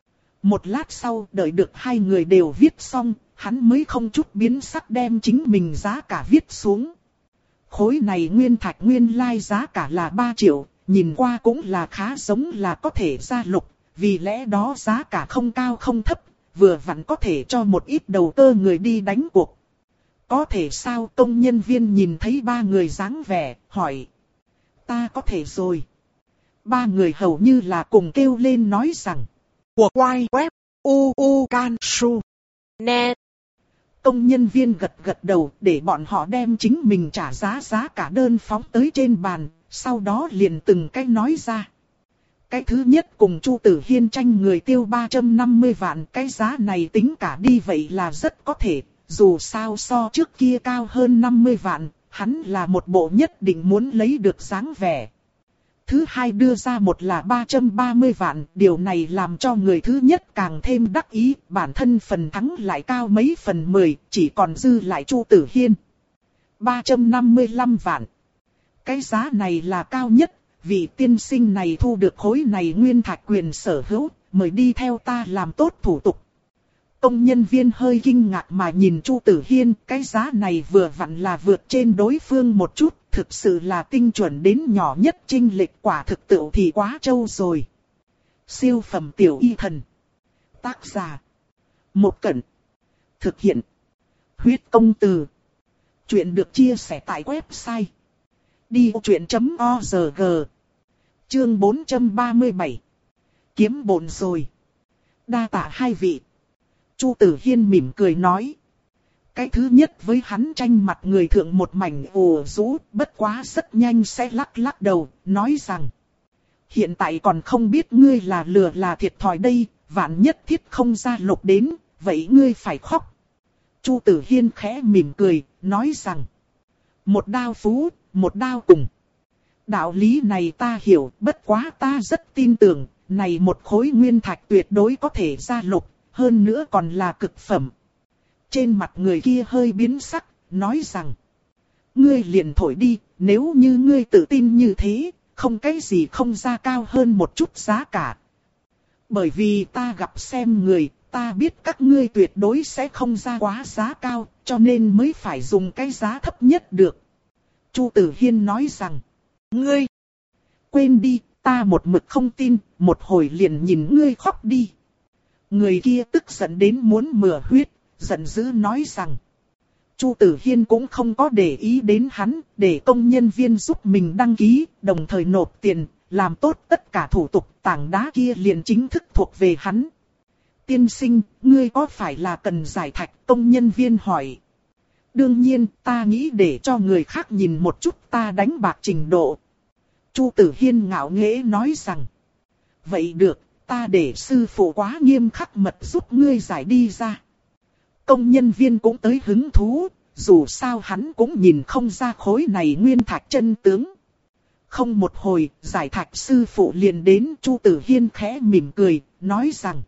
Một lát sau đợi được hai người đều viết xong, hắn mới không chút biến sắc đem chính mình giá cả viết xuống. Khối này nguyên thạch nguyên lai giá cả là ba triệu, nhìn qua cũng là khá giống là có thể ra lục, vì lẽ đó giá cả không cao không thấp, vừa vặn có thể cho một ít đầu cơ người đi đánh cuộc. Có thể sao? Công nhân viên nhìn thấy ba người dáng vẻ, hỏi. Ta có thể rồi. Ba người hầu như là cùng kêu lên nói rằng. Của quay web, u u can su, net. Công nhân viên gật gật đầu để bọn họ đem chính mình trả giá giá cả đơn phóng tới trên bàn, sau đó liền từng cái nói ra. Cái thứ nhất cùng Chu Tử Hiên tranh người tiêu ba trăm năm mươi vạn, cái giá này tính cả đi vậy là rất có thể, dù sao so trước kia cao hơn năm mươi vạn, hắn là một bộ nhất định muốn lấy được dáng vẻ. Thứ hai đưa ra một là ba trăm ba mươi vạn, điều này làm cho người thứ nhất càng thêm đắc ý, bản thân phần thắng lại cao mấy phần mười, chỉ còn dư lại Chu Tử Hiên. ba trăm năm mươi lăm vạn. Cái giá này là cao nhất, vị tiên sinh này thu được khối này nguyên thạch quyền sở hữu, mời đi theo ta làm tốt thủ tục. Công nhân viên hơi kinh ngạc mà nhìn Chu Tử Hiên, cái giá này vừa vặn là vượt trên đối phương một chút, thực sự là tinh chuẩn đến nhỏ nhất chênh lệch, quả thực tự thì quá trâu rồi. Siêu phẩm tiểu y thần. Tác giả. Một Cẩn. Thực hiện. Huyết công từ. Chuyện được chia sẻ tại website. đi ô chuyện chấm o rờ giê. Chương bốn trăm ba mươi bảy. Kiếm bộn rồi. Đa tạ hai vị. Chu Tử Hiên mỉm cười nói. Cái thứ nhất với hắn tranh mặt người thượng một mảnh ồ rũ, bất quá rất nhanh sẽ lắc lắc đầu, nói rằng. Hiện tại còn không biết ngươi là lừa là thiệt thòi đây, vạn nhất thiết không ra lục đến, vậy ngươi phải khóc. Chu Tử Hiên khẽ mỉm cười, nói rằng. Một đao phú, một đao cùng. Đạo lý này ta hiểu, bất quá ta rất tin tưởng, này một khối nguyên thạch tuyệt đối có thể ra lục, hơn nữa còn là cực phẩm. Trên mặt người kia hơi biến sắc, nói rằng. Ngươi liền thổi đi, nếu như ngươi tự tin như thế, không cái gì không ra cao hơn một chút giá cả. Bởi vì ta gặp xem người, ta biết các ngươi tuyệt đối sẽ không ra quá giá cao, cho nên mới phải dùng cái giá thấp nhất được. Chu Tử Hiên nói rằng, ngươi, quên đi, ta một mực không tin, một hồi liền nhìn ngươi khóc đi. Người kia tức giận đến muốn mửa huyết, giận dữ nói rằng. Chu Tử Hiên cũng không có để ý đến hắn, để công nhân viên giúp mình đăng ký, đồng thời nộp tiền, làm tốt tất cả thủ tục, tảng đá kia liền chính thức thuộc về hắn. Tiên sinh, ngươi có phải là cần giải thạch? Công nhân viên hỏi. Đương nhiên, ta nghĩ để cho người khác nhìn một chút ta đánh bạc trình độ. Chu Tử Hiên ngạo nghễ nói rằng. Vậy được, ta để sư phụ quá nghiêm khắc mật giúp ngươi giải đi ra. Công nhân viên cũng tới hứng thú, dù sao hắn cũng nhìn không ra khối này nguyên thạch chân tướng. Không một hồi, giải thạch sư phụ liền đến. Chu Tử Hiên khẽ mỉm cười, nói rằng.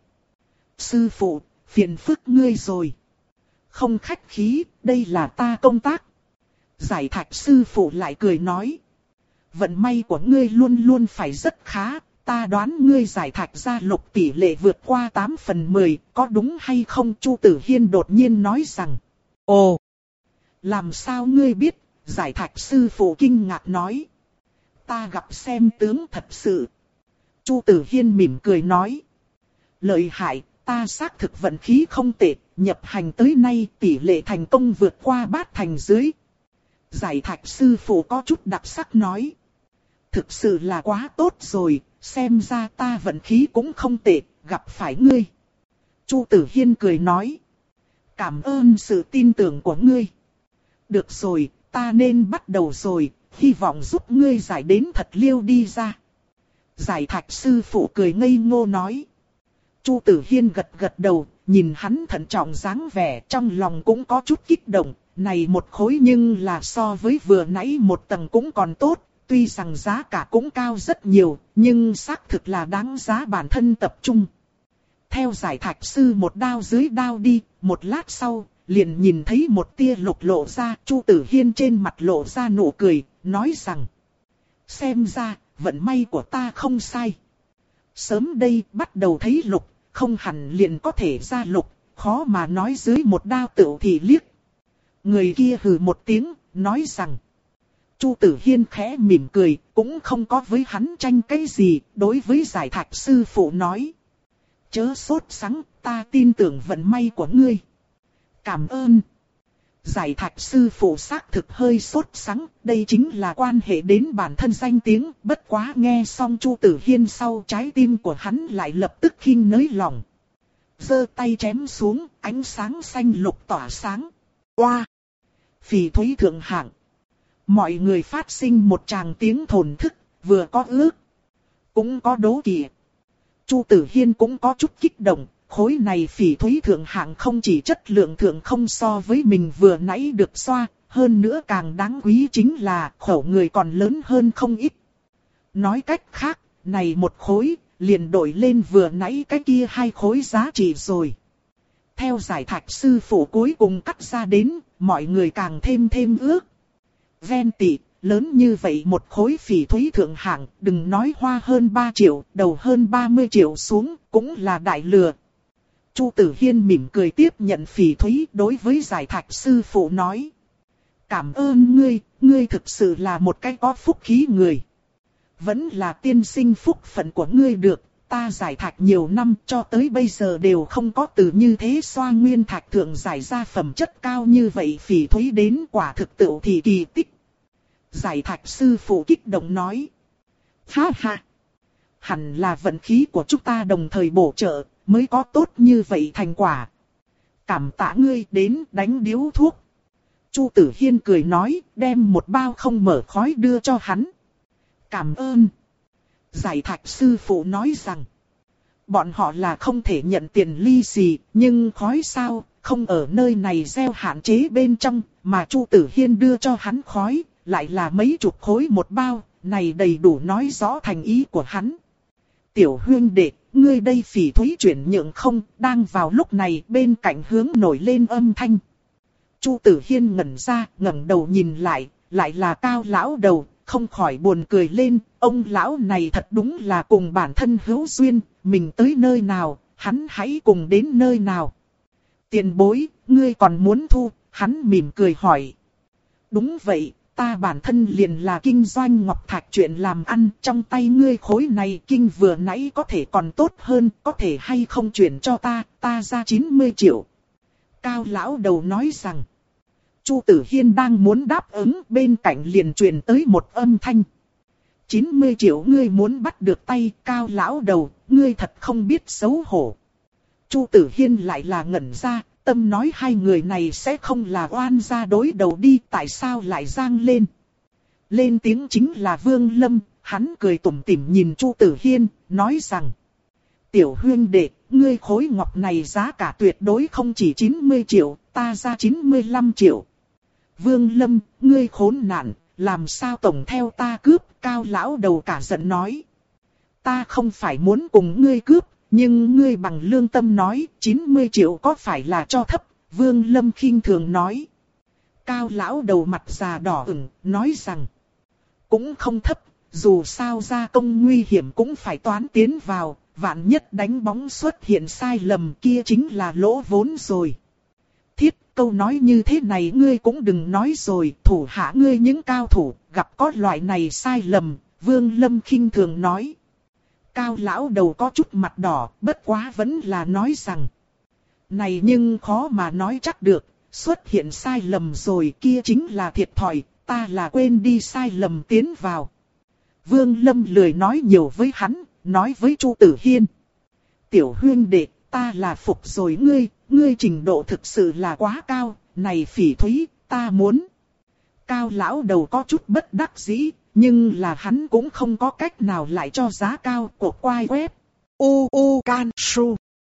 Sư phụ, phiền phức ngươi rồi. Không khách khí, đây là ta công tác. Giải thạch sư phụ lại cười nói. Vận may của ngươi luôn luôn phải rất khá. Ta đoán ngươi giải thạch ra lục tỷ lệ vượt qua tám phần mười, có đúng hay không? Chu Tử Hiên đột nhiên nói rằng. Ồ! Làm sao ngươi biết? Giải thạch sư phụ kinh ngạc nói. Ta gặp xem tướng thật sự. Chu Tử Hiên mỉm cười nói. Lợi hại, ta xác thực vận khí không tệ, nhập hành tới nay tỷ lệ thành công vượt qua bát thành dưới. Giải thạch sư phụ có chút đặc sắc nói. Thực sự là quá tốt rồi, xem ra ta vận khí cũng không tệ, gặp phải ngươi. Chu Tử Hiên cười nói. Cảm ơn sự tin tưởng của ngươi. Được rồi, ta nên bắt đầu rồi, hy vọng giúp ngươi giải đến thật liêu đi ra. Giải thạch sư phụ cười ngây ngô nói. Chu Tử Hiên gật gật đầu, nhìn hắn thận trọng dáng vẻ, trong lòng cũng có chút kích động. Này một khối nhưng là so với vừa nãy một tầng cũng còn tốt. Tuy rằng giá cả cũng cao rất nhiều, nhưng xác thực là đáng giá bản thân tập trung. Theo giải thạch sư một đao dưới đao đi, một lát sau, liền nhìn thấy một tia lục lộ ra. Chu Tử Hiên trên mặt lộ ra nụ cười, nói rằng. Xem ra, vận may của ta không sai. Sớm đây bắt đầu thấy lục, không hẳn liền có thể ra lục, khó mà nói dưới một đao tựu thì liếc. Người kia hừ một tiếng, nói rằng. Chu Tử Hiên khẽ mỉm cười, cũng không có với hắn tranh cái gì, đối với giải thạch sư phụ nói. Chớ sốt sắng, ta tin tưởng vận may của ngươi. Cảm ơn. Giải thạch sư phụ xác thực hơi sốt sắng, đây chính là quan hệ đến bản thân danh tiếng, bất quá nghe xong Chu Tử Hiên sau trái tim của hắn lại lập tức khinh nới lòng. Giơ tay chém xuống, ánh sáng xanh lục tỏa sáng. Oa! Phỉ thúy thượng hạng. Mọi người phát sinh một tràng tiếng thổn thức, vừa có ước, cũng có đố kỵ. Chu Tử Hiên cũng có chút kích động, khối này phỉ thúy thượng hạng không chỉ chất lượng thượng không so với mình vừa nãy được xoa, hơn nữa càng đáng quý chính là khẩu người còn lớn hơn không ít. Nói cách khác, này một khối, liền đổi lên vừa nãy cái kia hai khối giá trị rồi. Theo giải thạch sư phụ cuối cùng cắt ra đến, mọi người càng thêm thêm ước. Ven tỷ, lớn như vậy một khối phỉ thúy thượng hạng, đừng nói hoa hơn ba triệu, đầu hơn ba mươi triệu xuống, cũng là đại lừa. Chu Tử Hiên mỉm cười tiếp nhận phỉ thúy, đối với giải thạch sư phụ nói. Cảm ơn ngươi, ngươi thực sự là một cái có phúc khí người. Vẫn là tiên sinh phúc phận của ngươi được, ta giải thạch nhiều năm cho tới bây giờ đều không có từ như thế xoa nguyên thạch thượng giải ra phẩm chất cao như vậy phỉ thúy đến quả thực tựu thì kỳ tích. Giải thạch sư phụ kích động nói. Ha ha! Hẳn là vận khí của chúng ta đồng thời bổ trợ, mới có tốt như vậy thành quả. Cảm tạ ngươi đến đánh điếu thuốc. Chu Tử Hiên cười nói, đem một bao không mở khói đưa cho hắn. Cảm ơn. Giải thạch sư phụ nói rằng, bọn họ là không thể nhận tiền ly xì, nhưng khói sao, không ở nơi này gieo hạn chế bên trong, mà Chu Tử Hiên đưa cho hắn khói, lại là mấy chục khối một bao, này đầy đủ nói rõ thành ý của hắn. Tiểu huynh đệ, ngươi đây phỉ thúy chuyển nhượng không, đang vào lúc này bên cạnh hướng nổi lên âm thanh. Chu Tử Hiên ngẩn ra, ngẩng đầu nhìn lại, lại là Cao lão đầu, không khỏi buồn cười lên, ông lão này thật đúng là cùng bản thân hữu duyên, mình tới nơi nào, hắn hãy cùng đến nơi nào. Tiền bối, ngươi còn muốn thu, hắn mỉm cười hỏi. Đúng vậy, ta bản thân liền là kinh doanh ngọc thạch chuyện làm ăn, trong tay ngươi khối này kinh vừa nãy có thể còn tốt hơn, có thể hay không chuyển cho ta, ta ra chín mươi triệu. Cao lão đầu nói rằng, Chu Tử Hiên đang muốn đáp ứng, bên cạnh liền truyền tới một âm thanh. chín mươi triệu ngươi muốn bắt được tay, Cao lão đầu, ngươi thật không biết xấu hổ. Chu Tử Hiên lại là ngẩn ra, tâm nói hai người này sẽ không là oan gia đối đầu đi, tại sao lại giang lên. Lên tiếng chính là Vương Lâm, hắn cười tủm tỉm nhìn Chu Tử Hiên, nói rằng, tiểu huynh đệ, ngươi khối ngọc này giá cả tuyệt đối không chỉ chín mươi triệu, ta ra chín mươi lăm triệu. Vương Lâm, ngươi khốn nạn, làm sao tổng theo ta cướp, Cao lão đầu cả giận nói. Ta không phải muốn cùng ngươi cướp, nhưng ngươi bằng lương tâm nói, chín mươi triệu có phải là cho thấp, Vương Lâm khinh thường nói. Cao lão đầu mặt già đỏ ửng, nói rằng, cũng không thấp, dù sao gia công nguy hiểm cũng phải toán tiến vào, vạn nhất đánh bóng xuất hiện sai lầm kia chính là lỗ vốn rồi. Thiết, câu nói như thế này ngươi cũng đừng nói rồi, thủ hạ ngươi những cao thủ, gặp có loại này sai lầm, Vương Lâm khinh thường nói. Cao lão đầu có chút mặt đỏ, bất quá vẫn là nói rằng, này nhưng khó mà nói chắc được, xuất hiện sai lầm rồi kia chính là thiệt thòi, ta là quên đi sai lầm tiến vào. Vương Lâm lười nói nhiều với hắn, nói với Chu Tử Hiên. Tiểu huynh đệ, ta là phục rồi ngươi, ngươi trình độ thực sự là quá cao, này phỉ thúy, ta muốn. Cao lão đầu có chút bất đắc dĩ, nhưng là hắn cũng không có cách nào lại cho giá cao của quai web. U U Can Su.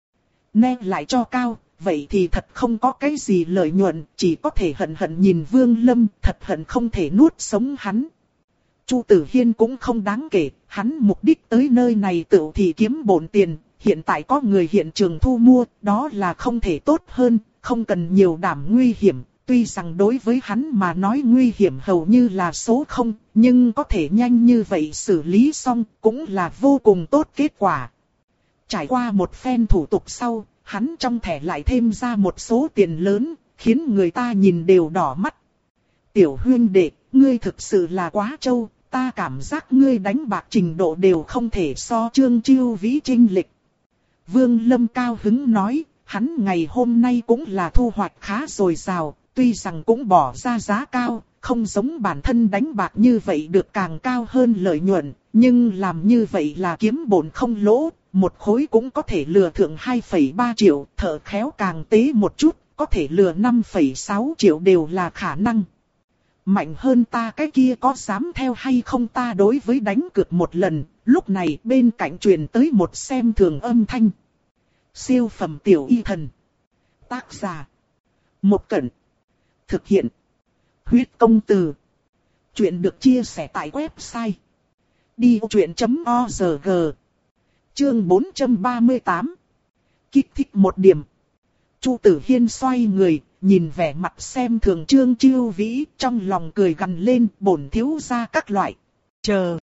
Nên lại cho cao, vậy thì thật không có cái gì lợi nhuận, chỉ có thể hận hận nhìn Vương Lâm, thật hận không thể nuốt sống hắn. Chu Tử Hiên cũng không đáng kể, hắn mục đích tới nơi này tự thì kiếm bổn tiền, hiện tại có người hiện trường thu mua, đó là không thể tốt hơn, không cần nhiều đảm nguy hiểm. Tuy rằng đối với hắn mà nói nguy hiểm hầu như là số không, nhưng có thể nhanh như vậy xử lý xong cũng là vô cùng tốt kết quả. Trải qua một phen thủ tục sau, hắn trong thẻ lại thêm ra một số tiền lớn, khiến người ta nhìn đều đỏ mắt. Tiểu huynh đệ, ngươi thực sự là quá trâu, ta cảm giác ngươi đánh bạc trình độ đều không thể so Trương Chiêu Vĩ chênh lệch. Vương Lâm cao hứng nói, hắn ngày hôm nay cũng là thu hoạch khá dồi dào. Tuy rằng cũng bỏ ra giá cao, không giống bản thân đánh bạc như vậy được càng cao hơn lợi nhuận, nhưng làm như vậy là kiếm bổn không lỗ, một khối cũng có thể lừa thượng hai phẩy ba triệu, thợ khéo càng tế một chút, có thể lừa năm phẩy sáu triệu đều là khả năng. Mạnh hơn ta cái kia có dám theo hay không ta đối với đánh cược một lần, lúc này bên cạnh truyền tới một xem thường âm thanh. Siêu phẩm tiểu y thần. Tác giả. Một Cẩn. Thực hiện. Huyết công từ. Chuyện được chia sẻ tại website. đi ô chuyện chấm org. Chương bốn trăm ba mươi tám. Kích thích một điểm. Chu Tử Hiên xoay người, nhìn vẻ mặt xem thường Trương Chiêu Vĩ, trong lòng cười gằn lên, bổn thiếu gia các loại. Chờ.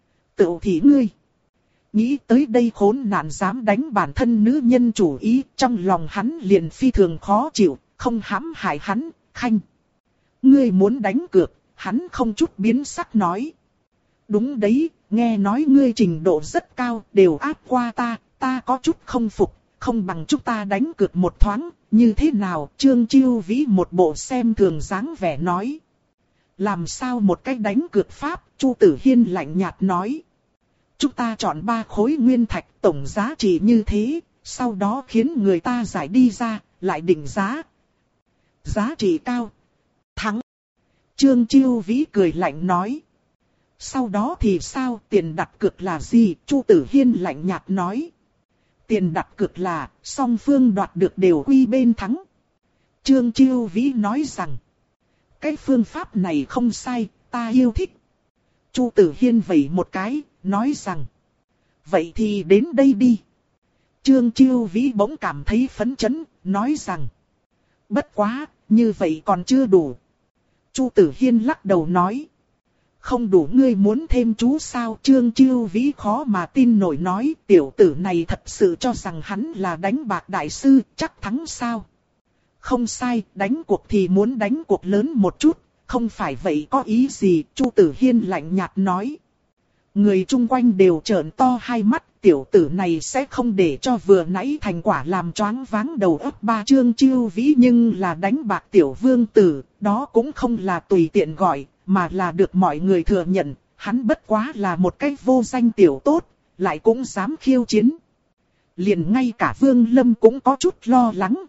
Tự thị ngươi. Nghĩ tới đây khốn nạn dám đánh bản thân nữ nhân chủ ý, trong lòng hắn liền phi thường khó chịu, không hãm hại hắn, khanh. Ngươi muốn đánh cược, hắn không chút biến sắc nói. Đúng đấy, nghe nói ngươi trình độ rất cao, đều áp qua ta, ta có chút không phục, không bằng chúng ta đánh cược một thoáng, như thế nào? Trương Chiêu Vĩ một bộ xem thường dáng vẻ nói. Làm sao một cách đánh cược pháp? Chu Tử Hiên lạnh nhạt nói. Chúng ta chọn ba khối nguyên thạch tổng giá trị như thế, sau đó khiến người ta giải đi ra, lại định giá. Giá trị cao. Thắng. Trương Chiêu Vĩ cười lạnh nói. Sau đó thì sao, tiền đặt cược là gì? Chu Tử Hiên lạnh nhạt nói. Tiền đặt cược là song phương đoạt được đều quy bên thắng. Trương Chiêu Vĩ nói rằng. Cái phương pháp này không sai, ta yêu thích. Chu Tử Hiên vẩy một cái, nói rằng. Vậy thì đến đây đi. Trương Chiêu Vĩ bỗng cảm thấy phấn chấn, nói rằng. Bất quá, như vậy còn chưa đủ. Chu Tử Hiên lắc đầu nói. Không đủ, ngươi muốn thêm chú sao? Trương Chiêu Vĩ khó mà tin nổi nói. Tiểu tử này thật sự cho rằng hắn là đánh bạc đại sư, chắc thắng sao? Không sai, đánh cuộc thì muốn đánh cuộc lớn một chút. Không phải vậy có ý gì? Chu Tử Hiên lạnh nhạt nói. Người chung quanh đều trợn to hai mắt. Tiểu tử này sẽ không để cho vừa nãy thành quả làm choáng váng đầu óc ba. Trương Chiêu Vĩ nhưng là đánh bạc tiểu vương tử. Đó cũng không là tùy tiện gọi, mà là được mọi người thừa nhận. Hắn bất quá là một cái vô danh tiểu tốt, lại cũng dám khiêu chiến. Liền ngay cả Vương Lâm cũng có chút lo lắng.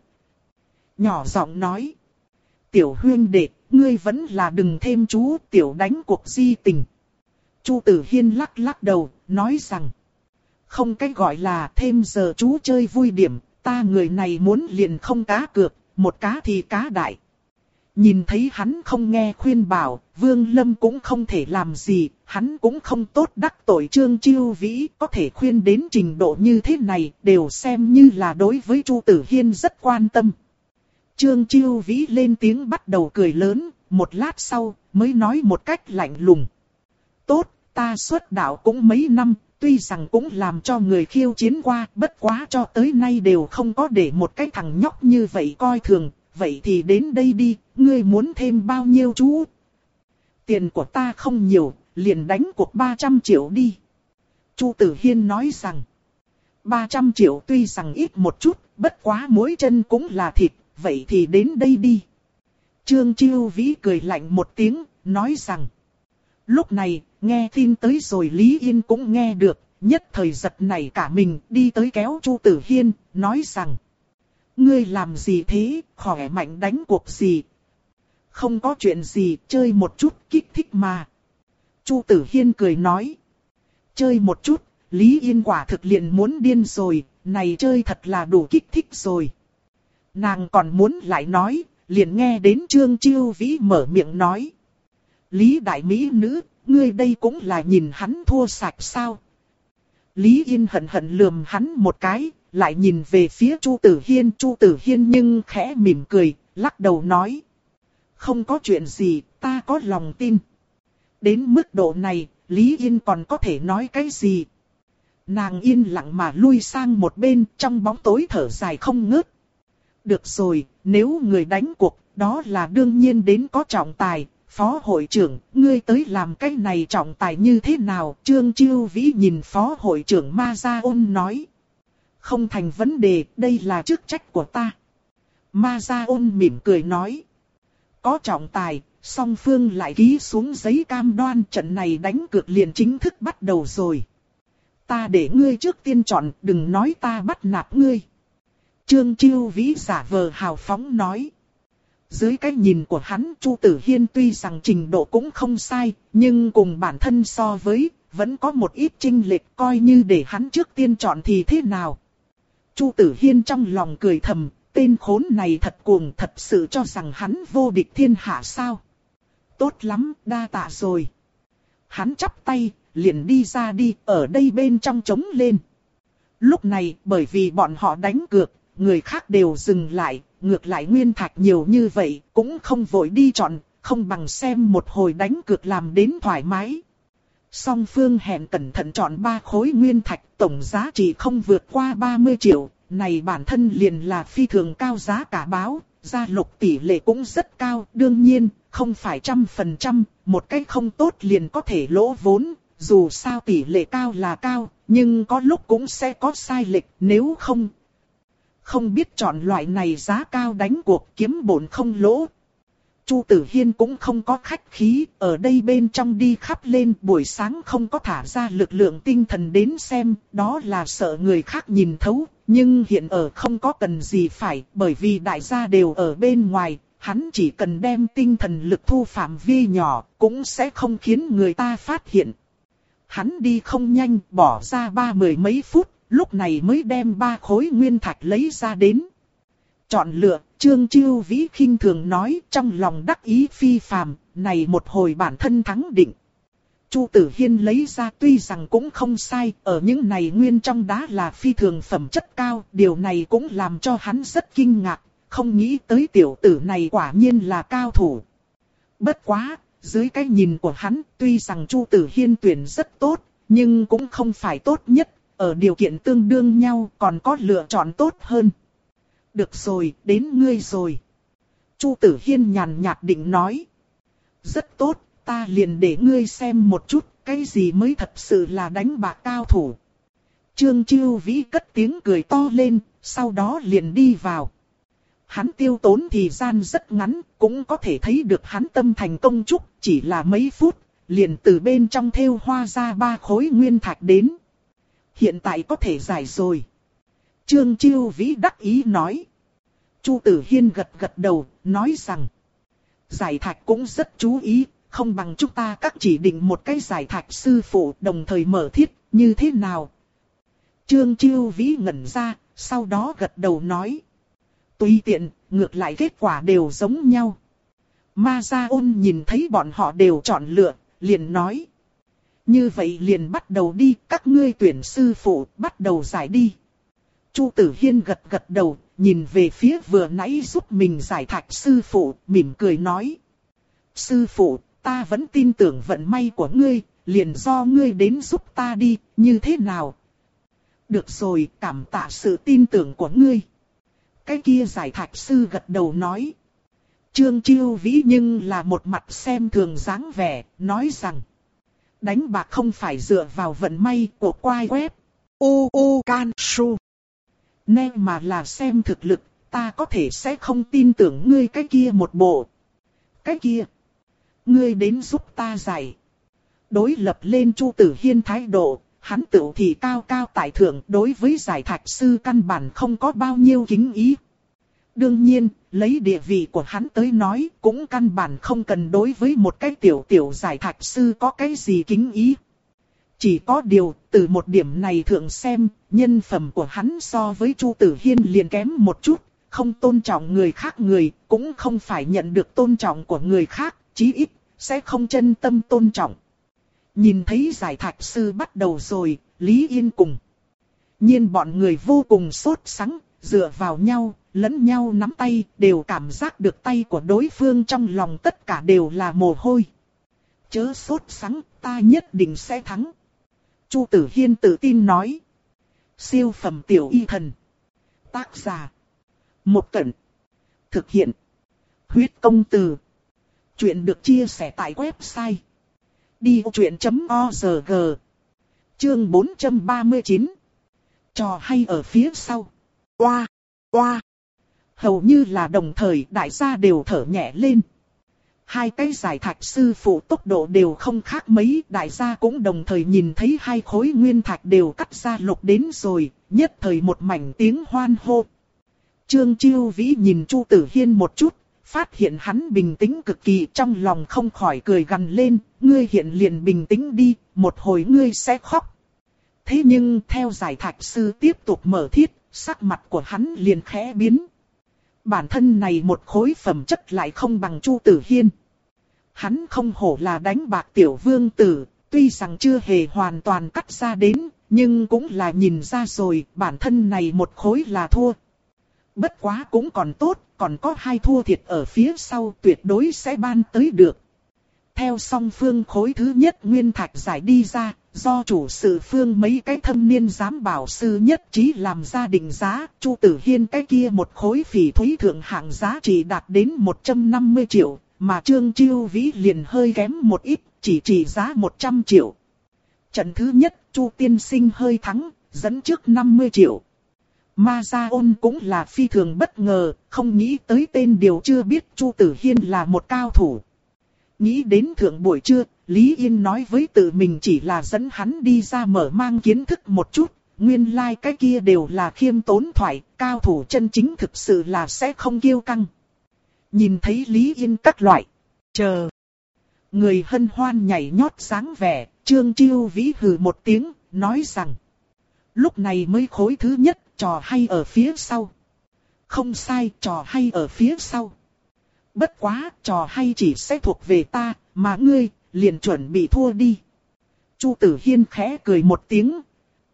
Nhỏ giọng nói. Tiểu huynh đệ, ngươi vẫn là đừng thêm chú, tiểu đánh cuộc di tình. Chu Tử Hiên lắc lắc đầu, nói rằng. Không cái gọi là thêm giờ chú chơi vui điểm, ta người này muốn liền không cá cược, một cá thì cá đại. Nhìn thấy hắn không nghe khuyên bảo, Vương Lâm cũng không thể làm gì, hắn cũng không tốt đắc tội Trương Chiêu Vĩ, có thể khuyên đến trình độ như thế này, đều xem như là đối với Chu Tử Hiên rất quan tâm. Trương Chiêu Vĩ lên tiếng bắt đầu cười lớn, một lát sau, mới nói một cách lạnh lùng. Tốt, ta xuất đạo cũng mấy năm, tuy rằng cũng làm cho người khiêu chiến qua, bất quá cho tới nay đều không có để một cái thằng nhóc như vậy coi thường. Vậy thì đến đây đi, ngươi muốn thêm bao nhiêu chú? Tiền của ta không nhiều, liền đánh cuộc ba trăm triệu đi. Chu Tử Hiên nói rằng, ba trăm triệu tuy rằng ít một chút, bất quá mỗi chân cũng là thịt, vậy thì đến đây đi. Trương Chiêu Vĩ cười lạnh một tiếng, nói rằng, lúc này, nghe tin tới rồi Lý Yên cũng nghe được, nhất thời giật nảy cả mình, đi tới kéo Chu Tử Hiên, nói rằng, ngươi làm gì thế, khỏe mạnh đánh cuộc gì? Không có chuyện gì, chơi một chút kích thích mà. Chu Tử Hiên cười nói. Chơi một chút, Lý Yên quả thực liền muốn điên rồi, này chơi thật là đủ kích thích rồi. Nàng còn muốn lại nói, liền nghe đến Trương Chiêu Vĩ mở miệng nói. Lý đại mỹ nữ, ngươi đây cũng là nhìn hắn thua sạch sao? Lý Yên hận hận lườm hắn một cái. Lại nhìn về phía Chu Tử Hiên, Chu Tử Hiên nhưng khẽ mỉm cười, lắc đầu nói. Không có chuyện gì, ta có lòng tin. Đến mức độ này, Lý Yên còn có thể nói cái gì? Nàng yên lặng mà lui sang một bên, trong bóng tối thở dài không ngớt. Được rồi, nếu người đánh cuộc, đó là đương nhiên đến có trọng tài. Phó hội trưởng, ngươi tới làm cái này trọng tài như thế nào? Trương Chiêu Vĩ nhìn phó hội trưởng Ma Gia Ôn nói. Không thành vấn đề, đây là chức trách của ta. Ma Gia Ôn mỉm cười nói. Có trọng tài, song phương lại ký xuống giấy cam đoan, trận này đánh cược liền chính thức bắt đầu rồi. Ta để ngươi trước tiên chọn, đừng nói ta bắt nạt ngươi. Trương Chiêu Vĩ giả vờ hào phóng nói. Dưới cái nhìn của hắn, Chu Tử Hiên tuy rằng trình độ cũng không sai, nhưng cùng bản thân so với, vẫn có một ít chênh lệch, coi như để hắn trước tiên chọn thì thế nào. Chu Tử Hiên trong lòng cười thầm, tên khốn này thật cuồng, thật sự cho rằng hắn vô địch thiên hạ sao. Tốt lắm, đa tạ rồi. Hắn chắp tay, liền đi ra đi, ở đây bên trong trống lên. Lúc này, bởi vì bọn họ đánh cược, người khác đều dừng lại, ngược lại nguyên thạch nhiều như vậy, cũng không vội đi chọn, không bằng xem một hồi đánh cược làm đến thoải mái. Song phương hẹn cẩn thận chọn ba khối nguyên thạch, tổng giá trị không vượt qua ba mươi triệu, này bản thân liền là phi thường cao giá cả báo, gia lục tỷ lệ cũng rất cao, đương nhiên, không phải trăm phần trăm, một cách không tốt liền có thể lỗ vốn, dù sao tỷ lệ cao là cao, nhưng có lúc cũng sẽ có sai lệch, nếu không, không biết chọn loại này giá cao đánh cuộc kiếm bổn không lỗ. Chu Tử Hiên cũng không có khách khí, ở đây bên trong đi khắp lên, buổi sáng không có thả ra lực lượng tinh thần đến xem, đó là sợ người khác nhìn thấu, nhưng hiện ở không có cần gì phải, bởi vì đại gia đều ở bên ngoài, hắn chỉ cần đem tinh thần lực thu phạm vi nhỏ, cũng sẽ không khiến người ta phát hiện. Hắn đi không nhanh, bỏ ra ba mười mấy phút, lúc này mới đem ba khối nguyên thạch lấy ra đến. Chọn lựa, Trương Chiêu Vĩ khinh thường nói, trong lòng đắc ý phi phàm, này một hồi bản thân thắng định. Chu Tử Hiên lấy ra tuy rằng cũng không sai, ở những này nguyên trong đá là phi thường phẩm chất cao, điều này cũng làm cho hắn rất kinh ngạc, không nghĩ tới tiểu tử này quả nhiên là cao thủ. Bất quá, dưới cái nhìn của hắn, tuy rằng Chu Tử Hiên tuyển rất tốt, nhưng cũng không phải tốt nhất, ở điều kiện tương đương nhau còn có lựa chọn tốt hơn. Được rồi, đến ngươi rồi. Chu Tử Hiên nhàn nhạt định nói. Rất tốt, ta liền để ngươi xem một chút, cái gì mới thật sự là đánh bạc cao thủ. Trương Chiêu Vĩ cất tiếng cười to lên, sau đó liền đi vào. Hắn tiêu tốn thời gian rất ngắn, cũng có thể thấy được hắn tâm thành công chúc, chỉ là mấy phút, liền từ bên trong thêu hoa ra ba khối nguyên thạch đến. Hiện tại có thể giải rồi. Trương Chiêu Vĩ đắc ý nói. Chu Tử Hiên gật gật đầu, nói rằng. Giải thạch cũng rất chú ý, không bằng chúng ta các chỉ định một cái giải thạch sư phụ đồng thời mở thiết, như thế nào? Trương Chiêu Vĩ ngẩn ra, sau đó gật đầu nói. Tùy tiện, ngược lại kết quả đều giống nhau. Ma Gia Ôn nhìn thấy bọn họ đều chọn lựa, liền nói. Như vậy liền bắt đầu đi, các ngươi tuyển sư phụ, bắt đầu giải đi. Chu Tử Hiên gật gật đầu, nhìn về phía vừa nãy giúp mình giải thạch sư phụ, mỉm cười nói. Sư phụ, ta vẫn tin tưởng vận may của ngươi, liền do ngươi đến giúp ta đi, như thế nào? Được rồi, cảm tạ sự tin tưởng của ngươi. Cái kia giải thạch sư gật đầu nói. Trương Chiêu Vĩ nhưng là một mặt xem thường dáng vẻ, nói rằng. Đánh bạc không phải dựa vào vận may của quai web. U U Can Su. Nên mà là xem thực lực, ta có thể sẽ không tin tưởng ngươi cái kia một bộ. Cái kia. Ngươi đến giúp ta giải. Đối lập lên Chu Tử Hiên thái độ, hắn tự thì cao cao tại thượng, đối với giải thạch sư căn bản không có bao nhiêu kính ý. Đương nhiên, lấy địa vị của hắn tới nói, cũng căn bản không cần đối với một cái tiểu tiểu giải thạch sư có cái gì kính ý. Chỉ có điều, từ một điểm này thượng xem, nhân phẩm của hắn so với Chu Tử Hiên liền kém một chút, không tôn trọng người khác người, cũng không phải nhận được tôn trọng của người khác, chí ít, sẽ không chân tâm tôn trọng. Nhìn thấy giải thạch sư bắt đầu rồi, Lý Yên cùng. Nhiên bọn người vô cùng sốt sắng, dựa vào nhau, lẫn nhau nắm tay, đều cảm giác được tay của đối phương trong lòng tất cả đều là mồ hôi. Chớ sốt sắng, ta nhất định sẽ thắng. Chu Tử Hiên tự tin nói. Siêu phẩm tiểu y thần. Tác giả. Một Cẩn. Thực hiện. Huyết công từ. Chuyện được chia sẻ tại website. đi ô chuyện chấm org. Chương bốn trăm ba mươi chín. Trò hay ở phía sau. Oa, oa. Hầu như là đồng thời đại gia đều thở nhẹ lên. Hai cái giải thạch sư phụ tốc độ đều không khác mấy, đại gia cũng đồng thời nhìn thấy hai khối nguyên thạch đều cắt ra lục đến rồi, nhất thời một mảnh tiếng hoan hô. Trương Chiêu Vĩ nhìn Chu Tử Hiên một chút, phát hiện hắn bình tĩnh cực kỳ, trong lòng không khỏi cười gằn lên, ngươi hiện liền bình tĩnh đi, một hồi ngươi sẽ khóc. Thế nhưng theo giải thạch sư tiếp tục mở thiết, sắc mặt của hắn liền khẽ biến. Bản thân này một khối phẩm chất lại không bằng Chu Tử Hiên. Hắn không hổ là đánh bạc tiểu vương tử, tuy rằng chưa hề hoàn toàn cắt ra đến, nhưng cũng là nhìn ra rồi, bản thân này một khối là thua. Bất quá cũng còn tốt, còn có hai thua thiệt ở phía sau tuyệt đối sẽ ban tới được. Theo song phương khối thứ nhất nguyên thạch giải đi ra, do chủ sự phương mấy cái thâm niên giám bảo sư nhất trí làm ra định giá, Chu Tử Hiên cái kia một khối phỉ thúy thượng hạng giá trị đạt đến một trăm năm mươi triệu, mà Trương Chiêu Vĩ liền hơi kém một ít, chỉ trị giá một trăm triệu. Trận thứ nhất, Chu tiên sinh hơi thắng, dẫn trước năm mươi triệu. Ma Gia Ôn cũng là phi thường bất ngờ, không nghĩ tới tên điều chưa biết Chu Tử Hiên là một cao thủ. Nghĩ đến thượng buổi trưa, Lý Yên nói với tự mình chỉ là dẫn hắn đi ra mở mang kiến thức một chút, nguyên lai like cái kia đều là khiêm tốn thoại, cao thủ chân chính thực sự là sẽ không kiêu căng. Nhìn thấy Lý Yên các loại, chờ. Người hân hoan nhảy nhót sáng vẻ, Trương Chiêu Vĩ hừ một tiếng, nói rằng. Lúc này mới khối thứ nhất, trò hay ở phía sau. Không sai, trò hay ở phía sau. Bất quá, trò hay chỉ sẽ thuộc về ta, mà ngươi, liền chuẩn bị thua đi. Chu Tử Hiên khẽ cười một tiếng.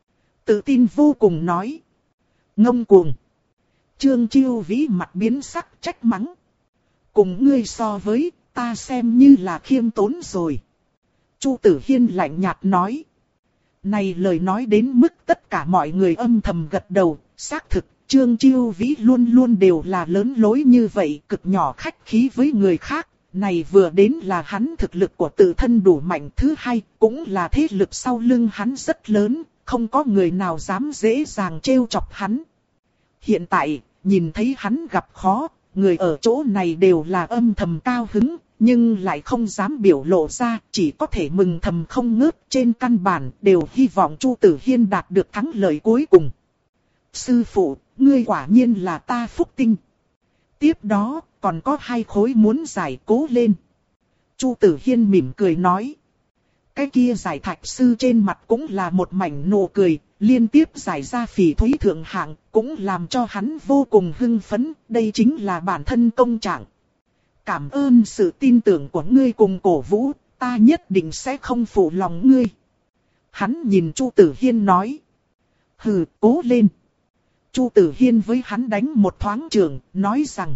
Tự tin vô cùng nói. Ngông cuồng. Trương Chiêu Vĩ mặt biến sắc trách mắng. Cùng ngươi so với, ta xem như là khiêm tốn rồi. Chu Tử Hiên lạnh nhạt nói. Này lời nói đến mức tất cả mọi người âm thầm gật đầu, xác thực, Trương Chiêu Vĩ luôn luôn đều là lớn lối như vậy, cực nhỏ khách khí với người khác. Này vừa đến là hắn thực lực của tự thân đủ mạnh, thứ hai, cũng là thế lực sau lưng hắn rất lớn, không có người nào dám dễ dàng trêu chọc hắn. Hiện tại, nhìn thấy hắn gặp khó, người ở chỗ này đều là âm thầm cao hứng, nhưng lại không dám biểu lộ ra, chỉ có thể mừng thầm không ngớt, trên căn bản đều hy vọng Chu Tử Hiên đạt được thắng lợi cuối cùng. Sư phụ, ngươi quả nhiên là ta phúc tinh. Tiếp đó, còn có hai khối muốn giải, cố lên. Chu Tử Hiên mỉm cười nói. Cái kia giải thạch sư trên mặt cũng là một mảnh nụ cười, liên tiếp giải ra phỉ thúy thượng hạng, cũng làm cho hắn vô cùng hưng phấn, đây chính là bản thân công trạng. Cảm ơn sự tin tưởng của ngươi cùng cổ vũ, ta nhất định sẽ không phụ lòng ngươi. Hắn nhìn Chu Tử Hiên nói. Hừ, cố lên. Chu Tử Hiên với hắn đánh một thoáng trường, nói rằng.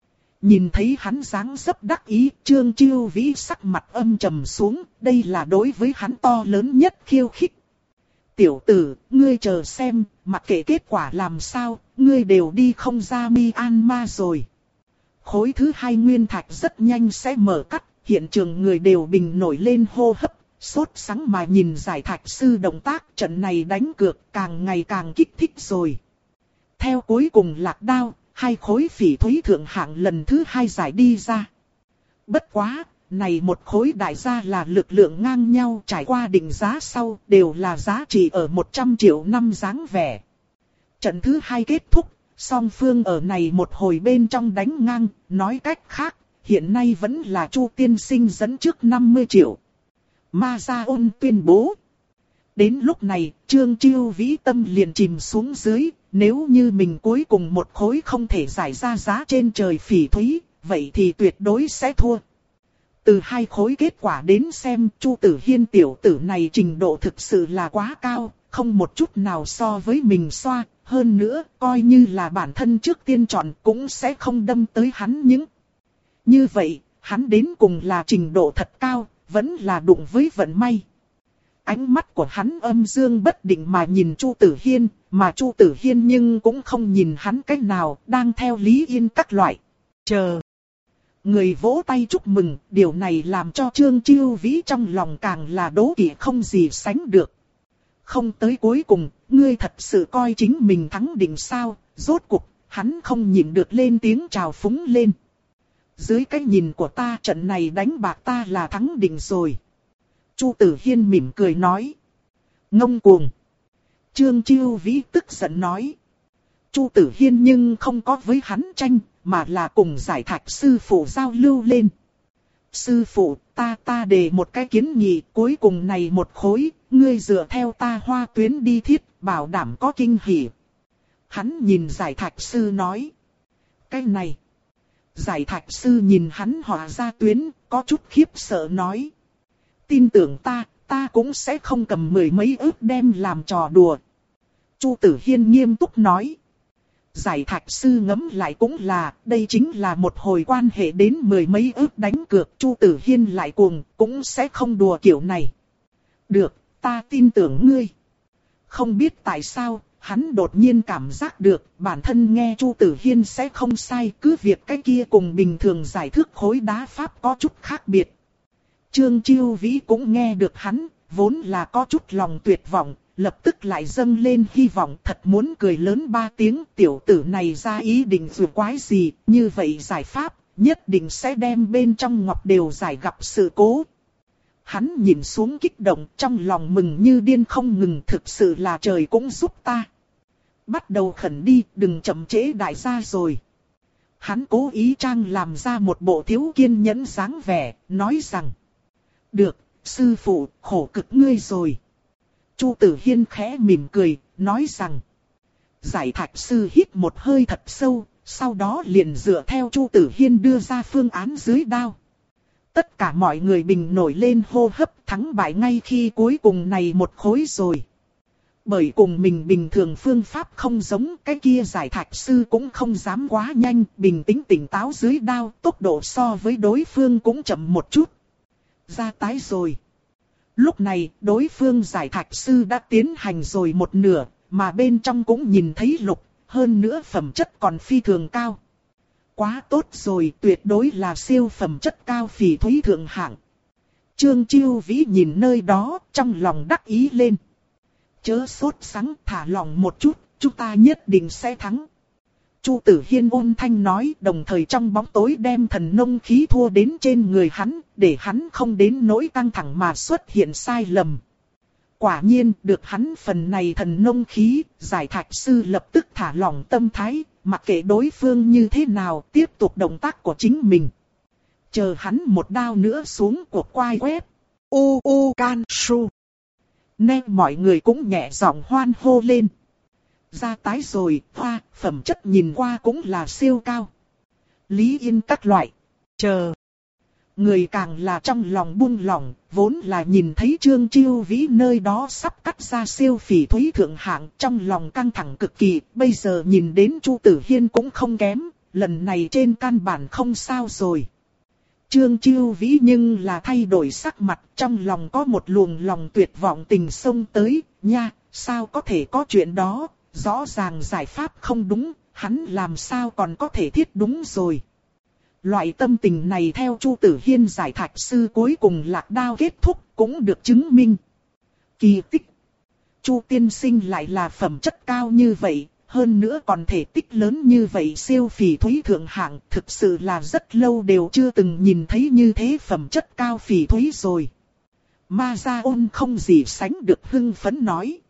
Nhìn thấy hắn dáng dấp đắc ý, Trương Chiêu Vĩ sắc mặt âm trầm xuống, đây là đối với hắn to lớn nhất khiêu khích. Tiểu tử, ngươi chờ xem, mặc kệ kết quả làm sao, ngươi đều đi không ra Myanmar rồi. Khối thứ hai nguyên thạch rất nhanh sẽ mở cắt, hiện trường người đều bình nổi lên hô hấp, sốt sắng mà nhìn giải thạch sư động tác, trận này đánh cược càng ngày càng kích thích rồi. Theo cuối cùng lạc đao, hai khối phỉ thúy thượng hạng lần thứ hai giải đi ra. Bất quá, này một khối đại gia là lực lượng ngang nhau, trải qua định giá sau đều là giá trị ở một trăm triệu năm dáng vẻ. Trận thứ hai kết thúc, song phương ở này một hồi bên trong đánh ngang, nói cách khác, hiện nay vẫn là Chu tiên sinh dẫn trước năm mươi triệu. Ma Gia Ôn tuyên bố. Đến lúc này, Trương Chiêu Vĩ tâm liền chìm xuống dưới, nếu như mình cuối cùng một khối không thể giải ra giá trên trời phỉ thúy, vậy thì tuyệt đối sẽ thua. Từ hai khối kết quả đến xem, Chu Tử Hiên tiểu tử này trình độ thực sự là quá cao, không một chút nào so với mình xoa, hơn nữa, coi như là bản thân trước tiên chọn cũng sẽ không đâm tới hắn những. Như vậy, hắn đến cùng là trình độ thật cao, vẫn là đụng với vận may. Ánh mắt của hắn âm dương bất định mà nhìn Chu Tử Hiên, mà Chu Tử Hiên nhưng cũng không nhìn hắn cách nào, đang theo Lý Yên các loại. Chờ. Người vỗ tay chúc mừng, điều này làm cho Trương Chiêu Vĩ trong lòng càng là đố kỵ không gì sánh được. Không tới cuối cùng, ngươi thật sự coi chính mình thắng định sao, rốt cuộc, hắn không nhịn được lên tiếng chào phúng lên. Dưới cái nhìn của ta trận này đánh bạc ta là thắng định rồi. Chu Tử Hiên mỉm cười nói. Ngông cuồng. Trương Chiêu Vĩ tức giận nói. Chu Tử Hiên nhưng không có với hắn tranh, mà là cùng giải thạch sư phụ giao lưu lên. Sư phụ, ta ta đề một cái kiến nghị, cuối cùng này một khối, ngươi dựa theo ta hoa tuyến đi thiết, bảo đảm có kinh hỉ. Hắn nhìn giải thạch sư nói. Cái này. Giải thạch sư nhìn hắn hòa ra tuyến, có chút khiếp sợ nói. Tin tưởng ta, ta cũng sẽ không cầm mười mấy ức đem làm trò đùa. Chu Tử Hiên nghiêm túc nói. Giải thạch sư ngẫm lại cũng là, đây chính là một hồi quan hệ đến mười mấy ức đánh cược. Chu Tử Hiên lại cuồng, cũng sẽ không đùa kiểu này. Được, ta tin tưởng ngươi. Không biết tại sao, hắn đột nhiên cảm giác được, bản thân nghe Chu Tử Hiên sẽ không sai, cứ việc cái kia cùng bình thường giải thước khối đá pháp có chút khác biệt. Trương Chiêu Vĩ cũng nghe được hắn, vốn là có chút lòng tuyệt vọng, lập tức lại dâng lên hy vọng, thật muốn cười lớn ba tiếng. Tiểu tử này ra ý định dù quái gì, như vậy giải pháp, nhất định sẽ đem bên trong ngọc đều giải gặp sự cố. Hắn nhìn xuống kích động, trong lòng mừng như điên không ngừng, thực sự là trời cũng giúp ta. Bắt đầu khẩn đi, đừng chậm trễ đại gia rồi. Hắn cố ý trang làm ra một bộ thiếu kiên nhẫn dáng vẻ, nói rằng: được, sư phụ, khổ cực ngươi rồi. Chu Tử Hiên khẽ mỉm cười, nói rằng: Giải thạch sư hít một hơi thật sâu, sau đó liền dựa theo Chu Tử Hiên đưa ra phương án dưới đao. Tất cả mọi người bình nổi lên hô hấp, thắng bại ngay khi cuối cùng này một khối rồi. Bởi cùng mình bình thường phương pháp không giống, cái kia giải thạch sư cũng không dám quá nhanh, bình tĩnh tỉnh táo dưới đao, tốc độ so với đối phương cũng chậm một chút. Ra tái rồi. Lúc này, đối phương giải thạch sư đã tiến hành rồi một nửa, mà bên trong cũng nhìn thấy lục, hơn nữa phẩm chất còn phi thường cao. Quá tốt rồi, tuyệt đối là siêu phẩm chất cao phỉ thúy thượng hạng. Trương Chiêu Vĩ nhìn nơi đó, trong lòng đắc ý lên. Chớ sốt sắng, thả lòng một chút, chúng ta nhất định sẽ thắng. Chu Tử Hiên ôn thanh nói, đồng thời trong bóng tối đem thần nông khí thua đến trên người hắn, để hắn không đến nỗi căng thẳng mà xuất hiện sai lầm. Quả nhiên, được hắn phần này thần nông khí, giải thạch sư lập tức thả lỏng tâm thái, mặc kệ đối phương như thế nào, tiếp tục động tác của chính mình. Chờ hắn một đao nữa xuống cuộc quai quét. U u can su. Nên mọi người cũng nhẹ giọng hoan hô lên. Ra tái rồi, hoa, phẩm chất nhìn qua cũng là siêu cao. Lý Yên các loại. Chờ. Người càng là trong lòng buông lỏng, vốn là nhìn thấy Trương Chiêu Vĩ nơi đó sắp cắt ra siêu phỉ thúy thượng hạng, trong lòng căng thẳng cực kỳ, bây giờ nhìn đến Chu Tử Hiên cũng không kém, lần này trên căn bản không sao rồi. Trương Chiêu Vĩ nhưng là thay đổi sắc mặt, trong lòng có một luồng lòng tuyệt vọng tình xông tới, nha, sao có thể có chuyện đó, rõ ràng giải pháp không đúng, hắn làm sao còn có thể thiết đúng rồi. Loại tâm tình này theo Chu Tử Hiên giải thạch sư cuối cùng lạc đao kết thúc cũng được chứng minh. Kỳ tích. Chu tiên sinh lại là phẩm chất cao như vậy, hơn nữa còn thể tích lớn như vậy, siêu phỉ thúy thượng hạng, thực sự là rất lâu đều chưa từng nhìn thấy như thế phẩm chất cao phỉ thúy rồi. Ma Gia Ôn không gì sánh được hưng phấn nói.